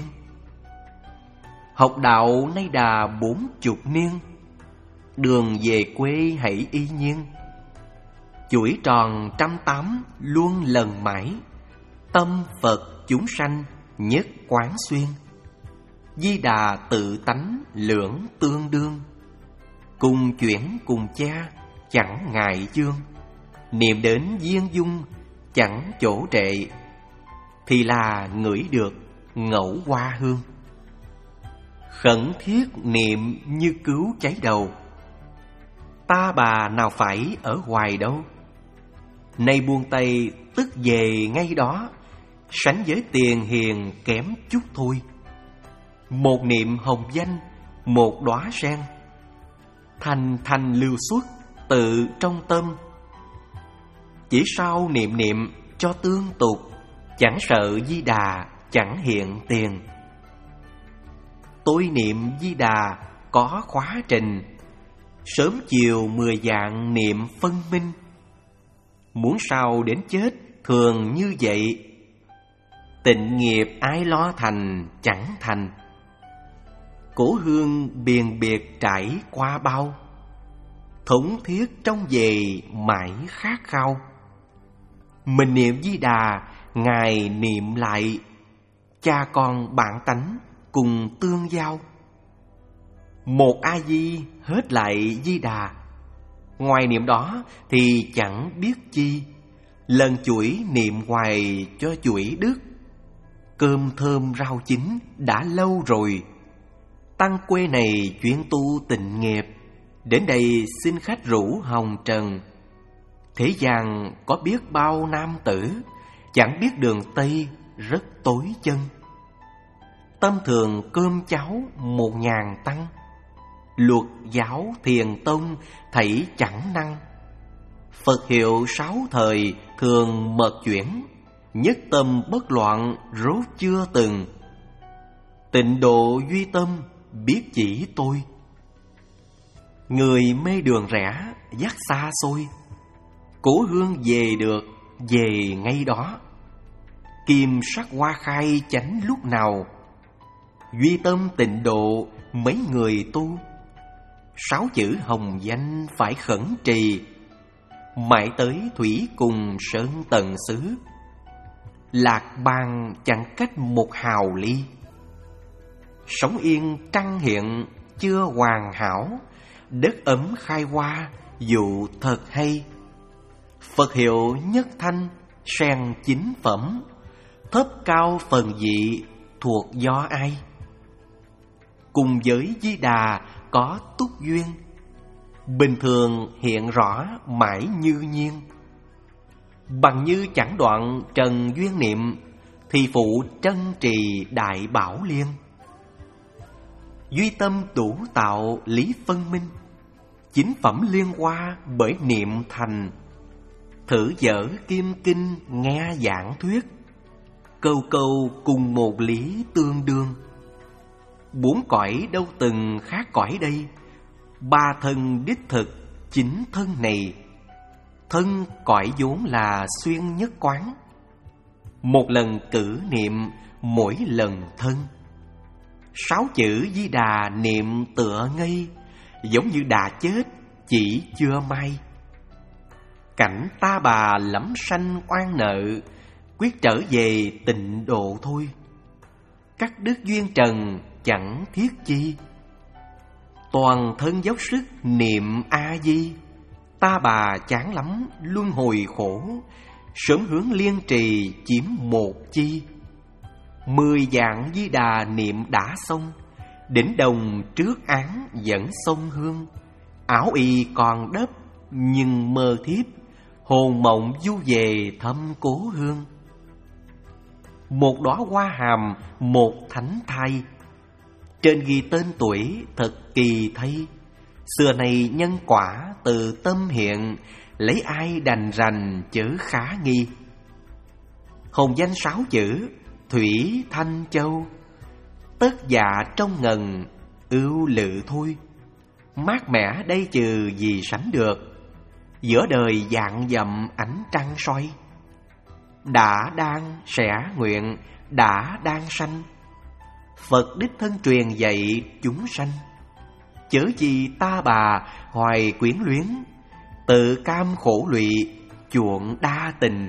Học đạo nay đà bốn chục niên. Đường về quê hãy y nhiên. Chuỗi tròn trăm tám luôn lần mãi. Tâm Phật chúng sanh nhất quán xuyên. Di Đà tự tánh lưỡng tương đương. Cùng chuyển cùng cha chẳng ngại dương. Niệm đến duyên dung chẳng chỗ trệ. Thì là ngửi được ngẫu hoa hương. Khẩn thiết niệm như cứu cháy đầu. Ta bà nào phải ở hoài đâu. Nay buông tay tức về ngay đó. Sánh với tiền hiền kém chút thôi. Một niệm hồng danh, một đóa sen. Thành thành lưu xuất tự trong tâm. Chỉ sau niệm niệm cho tương tục. Chẳng sợ Di Đà chẳng hiện tiền. Tôi niệm Di Đà có khóa trình. Sớm chiều mười dạng niệm phân minh. Muốn sao đến chết thường như vậy. Tịnh nghiệp ai lo thành chẳng thành. Cổ hương biền biệt trải qua bao. Thống thiết trong về mãi khát khao. Mình niệm Di Đà, Ngài niệm lại. Cha con bạn tánh cùng tương giao. Một A-di hết lại Di Đà. Ngoài niệm đó thì chẳng biết chi. Lần chuỗi niệm hoài cho chuỗi đức. Cơm thơm rau chín đã lâu rồi. Tăng quê này chuyên tu tịnh nghiệp, đến đây xin khách rủ hồng trần. Thế gian có biết bao nam tử, chẳng biết đường Tây rất tối chân. Tâm thường cơm cháo một nhàn tăng, luật giáo thiền tông thảy chẳng năng. Phật hiệu sáu thời thường mật chuyển, nhất tâm bất loạn rốt chưa từng. Tịnh độ duy tâm biết chỉ tôi, người mê đường rẽ dắt xa xôi. Cố hương về được về ngay đó, kim sắc hoa khai chánh lúc nào. Duy tâm tịnh độ mấy người tu, sáu chữ hồng danh phải khẩn trì. Mãi tới thủy cùng sơn tần xứ, lạc bang chẳng cách một hào ly. Sống yên trăng hiện chưa hoàn hảo, đất ấm khai hoa dụ thật hay. Phật hiệu nhất thanh sen chính phẩm, thấp cao phần dị thuộc do ai. Cùng với Di Đà có túc duyên, bình thường hiện rõ mãi như nhiên. Bằng như chẳng đoạn trần duyên niệm, thì phụ trân trì đại bảo liên. Duy tâm đủ tạo lý phân minh, chính phẩm liên hoa bởi niệm thành. Thử dở kim kinh nghe giảng thuyết, câu câu cùng một lý tương đương. Bốn cõi đâu từng khác cõi đây, ba thân đích thực chính thân này. Thân cõi vốn là xuyên nhất quán, một lần cử niệm mỗi lần thân. Sáu chữ Di Đà niệm tựa ngây, giống như đã chết chỉ chưa may. Cảnh ta bà lắm sanh oan nợ, quyết trở về tịnh độ thôi. Các đức duyên trần chẳng thiết chi, toàn thân dốc sức niệm A-di. Ta bà chán lắm luân hồi khổ, sớm hướng liên trì chiếm một chi. Mười dạng Di Đà niệm đã xong, đỉnh đồng trước án dẫn sông hương. Áo y còn đắp nhưng mơ thiếp, hồn mộng du về thăm cố hương. Một đóa hoa hàm một thánh thai, trên ghi tên tuổi thật kỳ thay. Xưa này nhân quả từ tâm hiện, lấy ai đành rành chớ khá nghi. Hồng danh sáu chữ Thủy Thanh Châu, tất dạ trong ngần ưu lự thôi. Mát mẻ đây trừ gì sánh được, giữa đời dạng dặm ánh trăng soi. Đã đang sẽ nguyện đã đang sanh, Phật đích thân truyền dạy chúng sanh. Chớ gì ta bà hoài quyến luyến, tự cam khổ lụy chuộng đa tình.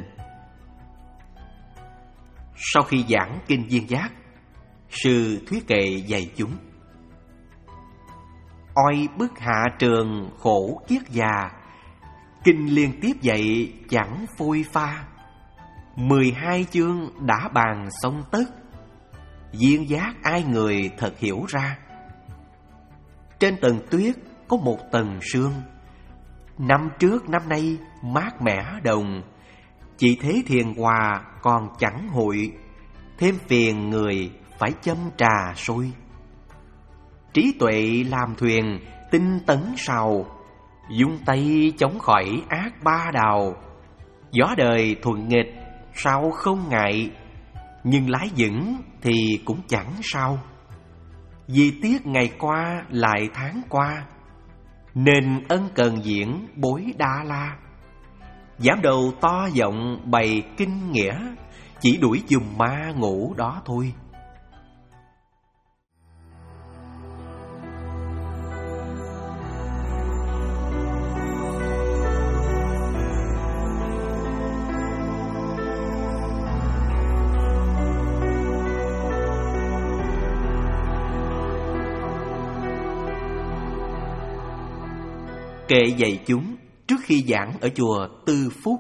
Sau khi giảng kinh Viên Giác, sư thuyết kệ dạy chúng: Oi bức hạ trường khổ kiết già, kinh liên tiếp dạy chẳng phôi pha. Mười hai chương đã bàn xong tất, Viên Giác ai người thật hiểu ra. Trên tầng tuyết có một tầng sương, năm trước năm nay mát mẻ đồng. Chỉ thế thiền hòa còn chẳng hội, thêm phiền người phải châm trà sôi. Trí tuệ làm thuyền tinh tấn sầu, dung tay chống khỏi ác ba đào. Gió đời thuận nghịch sao không ngại, nhưng lái vững thì cũng chẳng sao. Vì tiếc ngày qua lại tháng qua, nên ân cần diễn bối đa la. Giảm đầu to giọng bày kinh nghĩa, chỉ đuổi dùm ma ngủ đó thôi. Kệ dạy chúng trước khi giảng ở chùa Tư Phúc.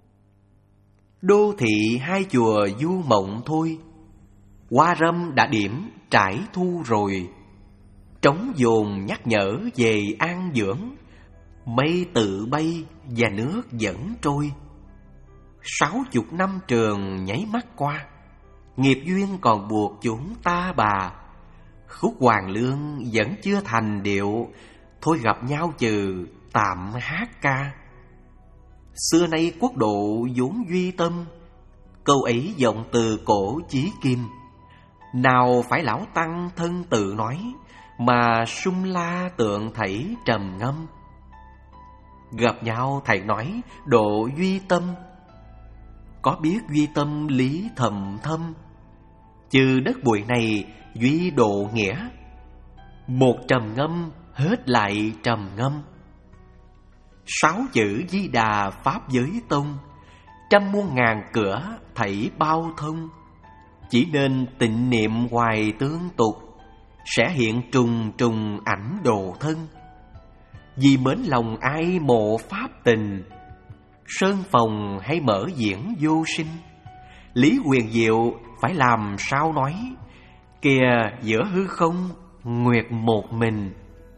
Đô thị hai chùa du mộng thôi, hoa râm đã điểm trải thu rồi. trống dồn nhắc nhở về an dưỡng. Mây tự bay và nước vẫn trôi. Sáu chục năm trường nháy mắt qua, nghiệp duyên còn buộc chúng ta bà. Khúc hoàng lương vẫn chưa thành điệu, thôi gặp nhau trừ tạm hát ca. Xưa nay quốc độ vốn duy tâm, câu ấy vọng từ cổ chí kim. Nào phải lão tăng thân tự nói, mà sum la tượng thảy trầm ngâm. Gặp nhau thầy nói độ duy tâm, có biết duy tâm lý thầm thâm. Trừ đất bụi này duy độ nghĩa, một trầm ngâm hết lại trầm ngâm. Sáu chữ Di Đà pháp giới tông, trăm muôn ngàn cửa thảy bao thông. Chỉ nên tịnh niệm hoài tương tục, sẽ hiện trùng trùng ảnh đồ thân. Vì mến lòng ai mộ pháp tình, sơn phòng hay mở diễn vô sinh. Lý huyền diệu phải làm sao nói, kìa giữa hư không nguyệt một mình.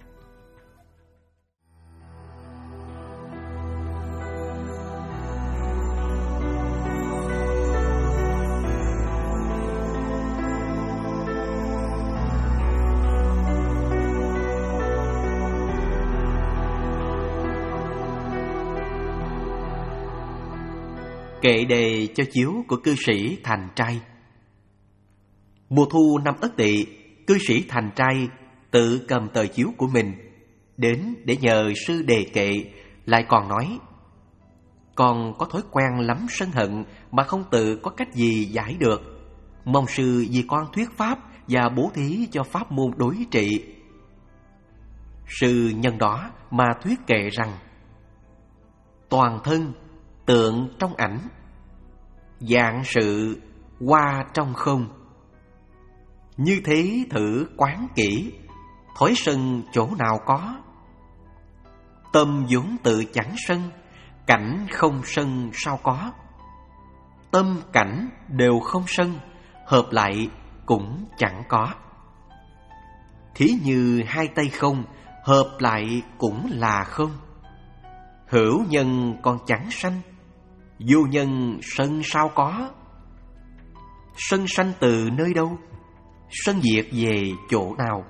Kệ đề cho chiếu của cư sĩ Thành Trai. Mùa thu năm Ất Tỵ, cư sĩ Thành Trai tự cầm tờ chiếu của mình đến để nhờ sư đề kệ, lại còn nói: con có thói quen lắm sân hận mà không tự có cách gì giải được. Mong sư vì con thuyết pháp và bố thí cho pháp môn đối trị. Sư nhân đó mà thuyết kệ rằng: toàn thân tượng trong ảnh, dạng sự qua trong không. Như thế thử quán kỹ, thói sân chỗ nào có. Tâm vốn tự chẳng sân, cảnh không sân sao có. Tâm cảnh đều không sân, hợp lại cũng chẳng có. Thí như hai tay không, hợp lại cũng là không. Hữu nhân còn chẳng sanh, vô nhân sân sao có. Sân sanh từ nơi đâu, sân diệt về chỗ nào.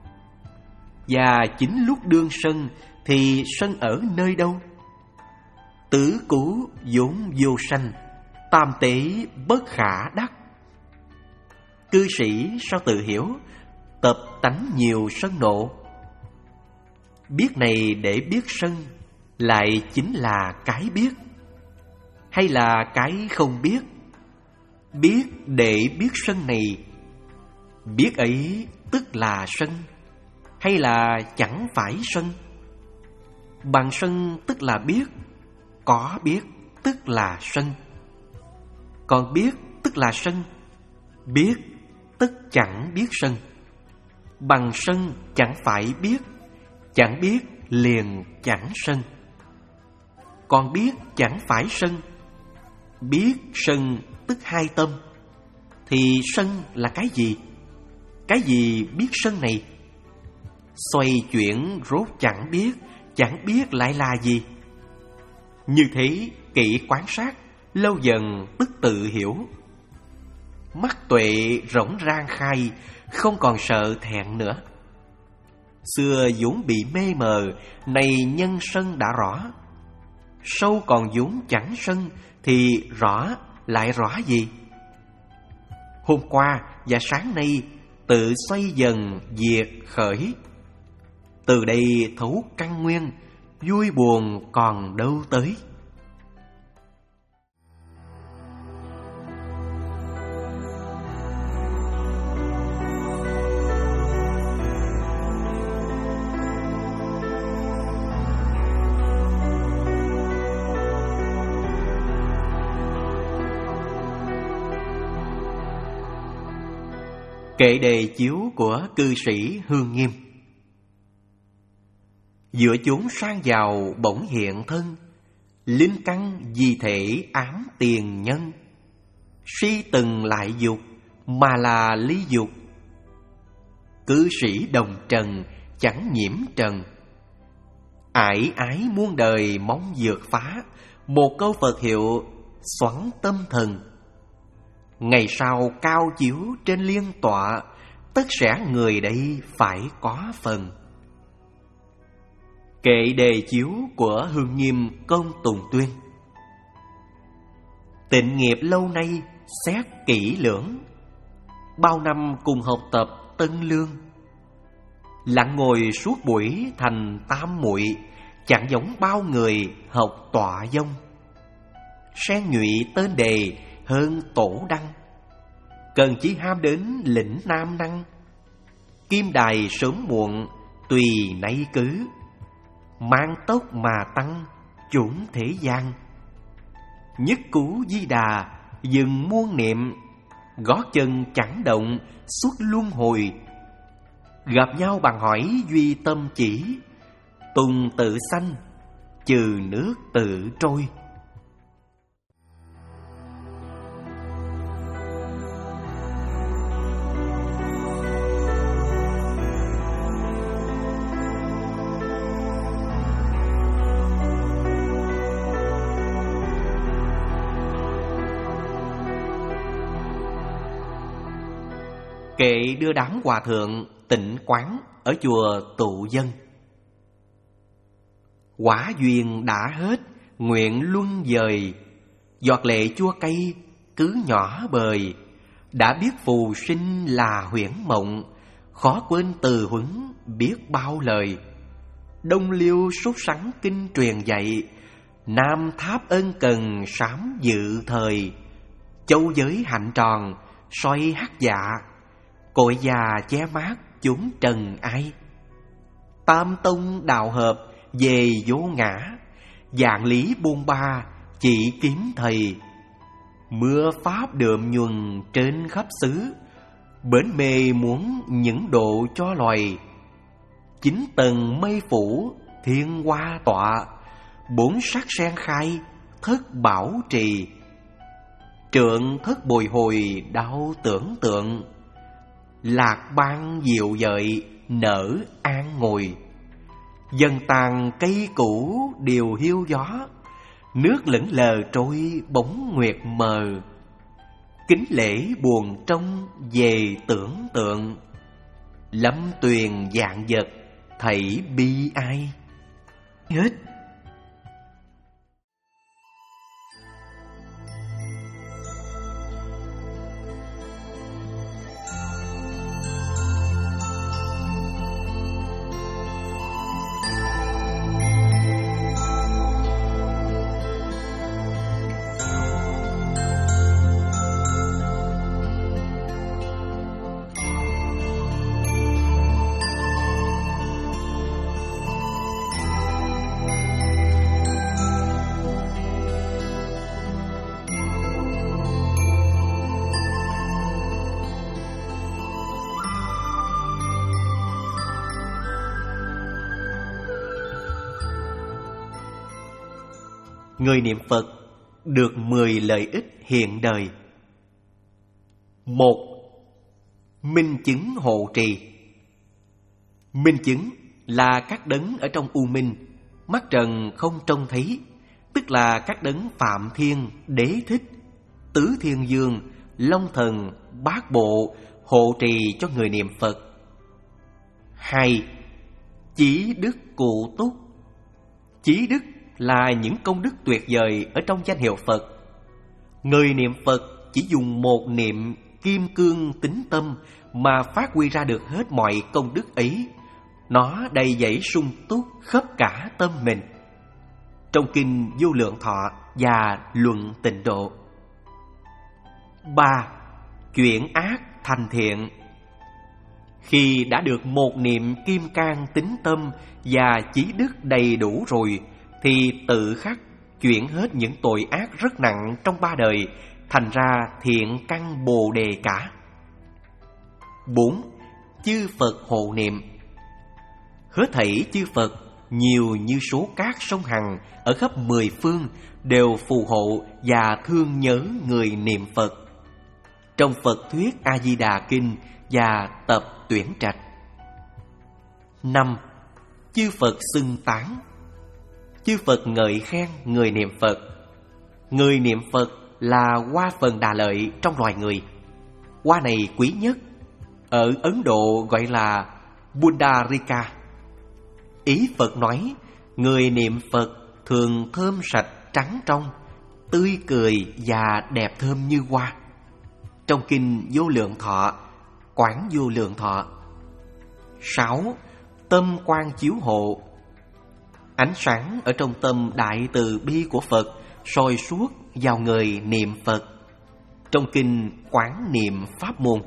Và chính lúc đương sân thì sân ở nơi đâu. Tứ cú vốn vô sanh, tam tế bất khả đắc. Cư sĩ sao tự hiểu, tập tánh nhiều sân nộ. Biết này để biết sân, lại chính là cái biết, hay là cái không biết? Biết để biết sân này, biết ấy tức là sân, hay là chẳng phải sân? Bằng sân tức là biết, có biết tức là sân. Còn biết tức là sân, biết tức chẳng biết sân. Bằng sân chẳng phải biết, chẳng biết liền chẳng sân. Còn biết chẳng phải sân, biết sân tức hai tâm. Thì sân là cái gì? Cái gì biết sân này? Xoay chuyển rốt chẳng biết, chẳng biết lại là gì. Như thế kỹ quan sát, lâu dần tức tự hiểu. Mắt tuệ rỗng rang khai, không còn sợ thẹn nữa. Xưa vốn bị mê mờ, này nhân sân đã rõ. Sâu còn vốn chẳng sân, thì rõ lại rõ gì? Hôm qua và sáng nay tự xoay dần diệt khởi. Từ đây thấu căn nguyên, vui buồn còn đâu tới. Kệ đề chiếu của cư sĩ Hương Nghiêm. Giữa chốn sang giàu bỗng hiện thân, linh căn di thể ám tiền nhân. Si từng lại dục mà là ly dục, cư sĩ đồng trần chẳng nhiễm trần. Ải ái muôn đời mong vượt phá, một câu Phật hiệu xoắn tâm thần. Ngày sau cao chiếu trên liên tọa, tất sẽ người đây phải có phần. Kệ đề chiếu của Hương Nghiêm Công Tùng Tuyên. Tịnh nghiệp lâu nay xét kỹ lưỡng, bao năm cùng học tập tân lương. Lặng ngồi suốt buổi thành tam muội, chẳng giống bao người học tọa dông. Sen nhụy tên đề hơn tổ đăng, cần chỉ ham đến lĩnh nam năng. Kim đài sớm muộn tùy nay cứ, mang tốc mà tăng chủng thế gian. Nhất cú Di Đà dừng muôn niệm, gót chân chẳng động suốt luân hồi. Gặp nhau bằng hỏi duy tâm chỉ, tùng tự sanh trừ nước tự trôi. Kệ đưa đám hòa thượng tịnh quán ở chùa Tụ Dân. Quả duyên đã hết, nguyện luân dời, giọt lệ chua cay cứ nhỏ bời. Đã biết phù sinh là huyễn mộng, khó quên từ huấn biết bao lời. Đông liêu sốt sắng kinh truyền dạy, Nam tháp ân cần sám dự thời. Châu giới hạnh tròn soi hắc dạ, cội già che mát chốn trần ai. Tam tông đạo hợp về vô ngã, dạng lý buông ba chỉ kiếm thầy. Mưa pháp đượm nhuần trên khắp xứ, bến mê muốn những độ cho loài. Chín tầng mây phủ thiên hoa tọa, bốn sắc sen khai thất bảo trì. Trượng thất bồi hồi đau tưởng tượng, lạc ban diệu dợi nở an ngồi. Dần tàn cây cũ đều hiu gió, nước lững lờ trôi bóng nguyệt mờ. Kính lễ buồn trong về tưởng tượng, lâm tuyền dạng vật thảy bi ai. Hết. Người niệm Phật được mười lợi ích hiện đời. Một, minh chứng hộ trì. Minh chứng là các đấng ở trong u minh, mắt trần không trông thấy, tức là các đấng Phạm Thiên, Đế Thích, Tứ Thiên Dương, Long Thần, Bát Bộ hộ trì cho người niệm Phật. Hai, chí đức cụ túc. Chí đức là những công đức tuyệt vời ở trong danh hiệu Phật. Người niệm Phật chỉ dùng một niệm kim cương tín tâm mà phát huy ra được hết mọi công đức ấy. Nó đầy dẫy sung túc khắp cả tâm mình. Trong kinh Vô Lượng Thọ và Luận Tịnh Độ. Ba, chuyển ác thành thiện. Khi đã được một niệm kim cang tín tâm và chí đức đầy đủ rồi, thì tự khắc chuyển hết những tội ác rất nặng trong ba đời, thành ra thiện căn bồ đề cả. Bốn, chư Phật hộ niệm. Hết thảy chư Phật nhiều như số cát sông Hằng ở khắp mười phương đều phù hộ và thương nhớ người niệm Phật. Trong Phật thuyết A Di Đà Kinh và tập tuyển trạch. Năm, chư Phật xưng tán. Chư Phật ngợi khen người niệm Phật. Người niệm Phật là hoa phần đà lợi trong loài người. Hoa này quý nhất, ở Ấn Độ gọi là Pundarika. Ý Phật nói, người niệm Phật thường thơm sạch trắng trong, tươi cười và đẹp thơm như hoa. Trong kinh Vô Lượng Thọ, Quán Vô Lượng Thọ. Sáu, tâm quang chiếu hộ. Ánh sáng ở trong tâm đại từ bi của Phật soi suốt vào người niệm Phật. Trong kinh Quán Niệm Pháp Môn.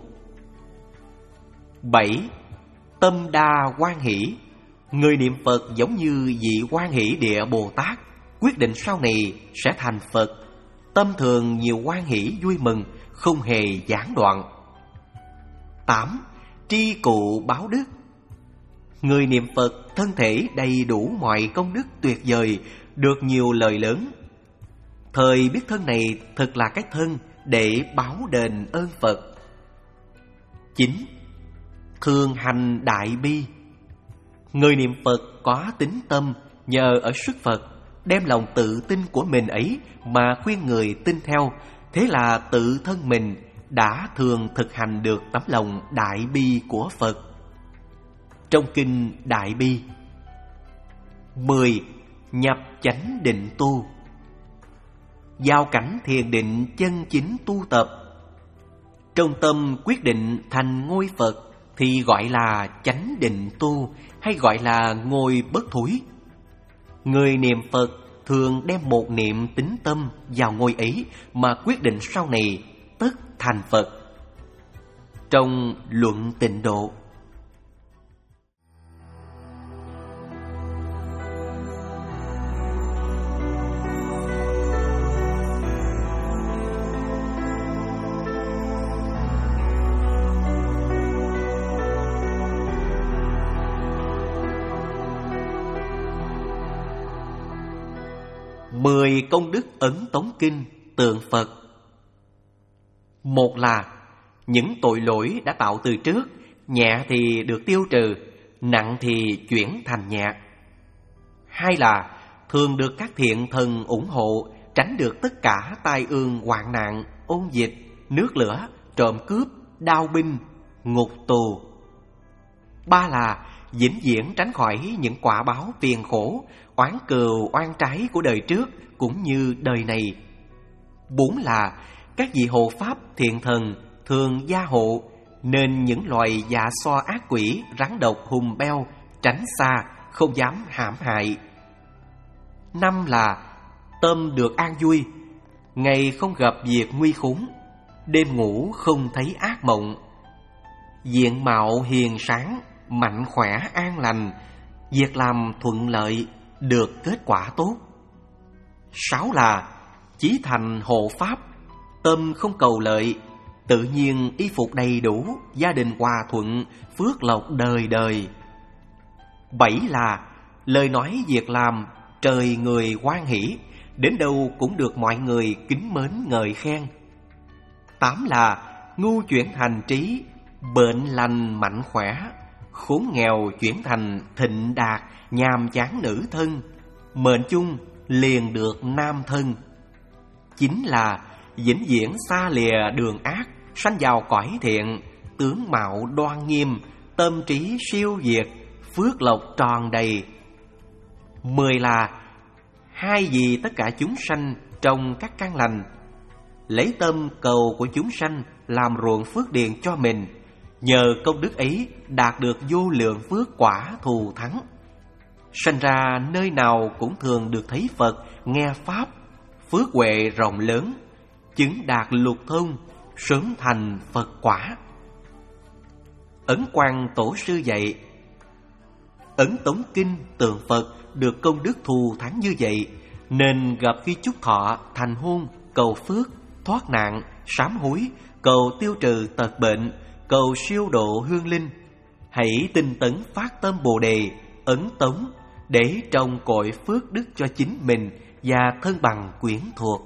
Bảy, tâm đa hoan hỷ. Người niệm Phật giống như vị Hoan Hỷ Địa Bồ Tát, quyết định sau này sẽ thành Phật. Tâm thường nhiều hoan hỷ vui mừng, không hề gián đoạn. Tám, tri cụ báo đức. Người niệm Phật thân thể đầy đủ mọi công đức tuyệt vời, được nhiều lời lớn. Thời biết thân này thật là cái thân để báo đền ơn Phật. Chín, thường hành đại bi. Người niệm Phật có tín tâm, nhờ ở sức Phật, đem lòng tự tin của mình ấy mà khuyên người tin theo. Thế là tự thân mình đã thường thực hành được tấm lòng đại bi của Phật. Trong kinh Đại Bi. Mười, nhập chánh định tu. Giao cảnh thiền định chân chính tu tập. Trong tâm quyết định thành ngôi Phật thì gọi là chánh định tu, hay gọi là ngôi bất thối. Người niệm Phật thường đem một niệm tín tâm vào ngôi ấy mà quyết định sau này tất thành Phật. Trong Luận Tịnh Độ. Mười công đức ấn tống kinh tượng Phật. Một là những tội lỗi đã tạo từ trước, nhẹ thì được tiêu trừ, nặng thì chuyển thành nhẹ. Hai là thường được các thiện thần ủng hộ, tránh được tất cả tai ương hoạn nạn, ôn dịch, nước lửa, trộm cướp, đao binh, ngục tù. Ba là vĩnh viễn tránh khỏi những quả báo phiền khổ, oán cừu oan trái của đời trước cũng như đời này. Bốn là các vị hộ pháp thiện thần thường gia hộ, nên những loài dạ xoa ác quỷ, rắn độc hùng beo tránh xa, không dám hãm hại. Năm là tâm được an vui, ngày không gặp việc nguy khốn, đêm ngủ không thấy ác mộng, diện mạo hiền sáng, mạnh khỏe an lành, việc làm thuận lợi, được kết quả tốt. Sáu là chí thành hộ pháp, tâm không cầu lợi, tự nhiên y phục đầy đủ, gia đình hòa thuận, phước lộc đời đời. Bảy là lời nói việc làm trời người hoan hỷ, đến đâu cũng được mọi người kính mến ngợi khen. Tám là ngu chuyển thành trí, bệnh lành mạnh khỏe, khốn nghèo chuyển thành thịnh đạt, nhàm chán nữ thân, mệnh chung liền được nam thân. Chính là vĩnh viễn xa lìa đường ác, sanh vào cõi thiện, tướng mạo đoan nghiêm, tâm trí siêu việt, phước lộc tròn đầy. Mười là hai vì tất cả chúng sanh trong các căn lành, lấy tâm cầu của chúng sanh làm ruộng phước điền cho mình, nhờ công đức ấy đạt được vô lượng phước quả thù thắng. Sanh ra nơi nào cũng thường được thấy Phật, nghe Pháp, phước huệ rộng lớn, chứng đạt lục thông, sớm thành Phật quả. Ấn Quang Tổ sư dạy, ấn tống kinh tượng Phật được công đức thù thắng như vậy, nên gặp khi chúc thọ, thành hôn, cầu phước, thoát nạn, sám hối, cầu tiêu trừ tật bệnh, cầu siêu độ hương linh, hãy tinh tấn phát tâm Bồ Đề, ấn tống để trồng cội phước đức cho chính mình và thân bằng quyến thuộc.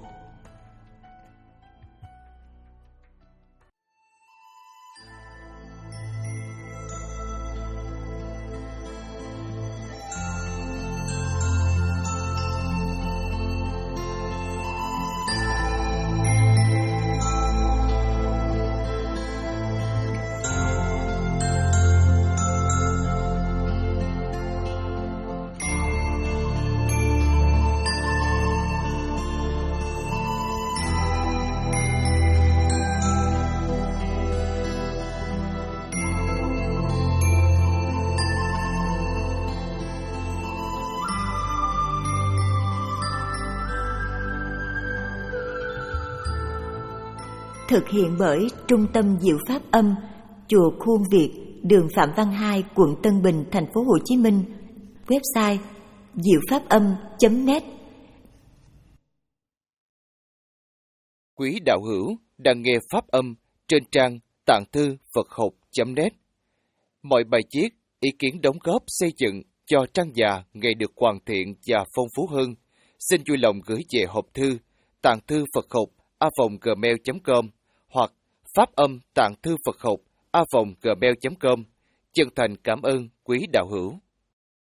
thực hiện bởi Trung tâm Diệu Pháp Âm, Chùa Khuôn Việt, đường Phạm Văn Hai, quận Tân Bình, thành phố Hồ Chí Minh. Website diệu pháp âm chấm net. Quý đạo hữu đang nghe Pháp Âm trên trang tạng thư Phật học chấm net. Mọi bài viết, ý kiến đóng góp xây dựng cho trang già ngày được hoàn thiện và phong phú hơn, xin vui lòng gửi về hộp thư tạng thư Phật học a vòng gmail chấm com hoặc Pháp Âm tạng thư Phật học a vòng gmail chấm com. Chân thành cảm ơn quý đạo hữu.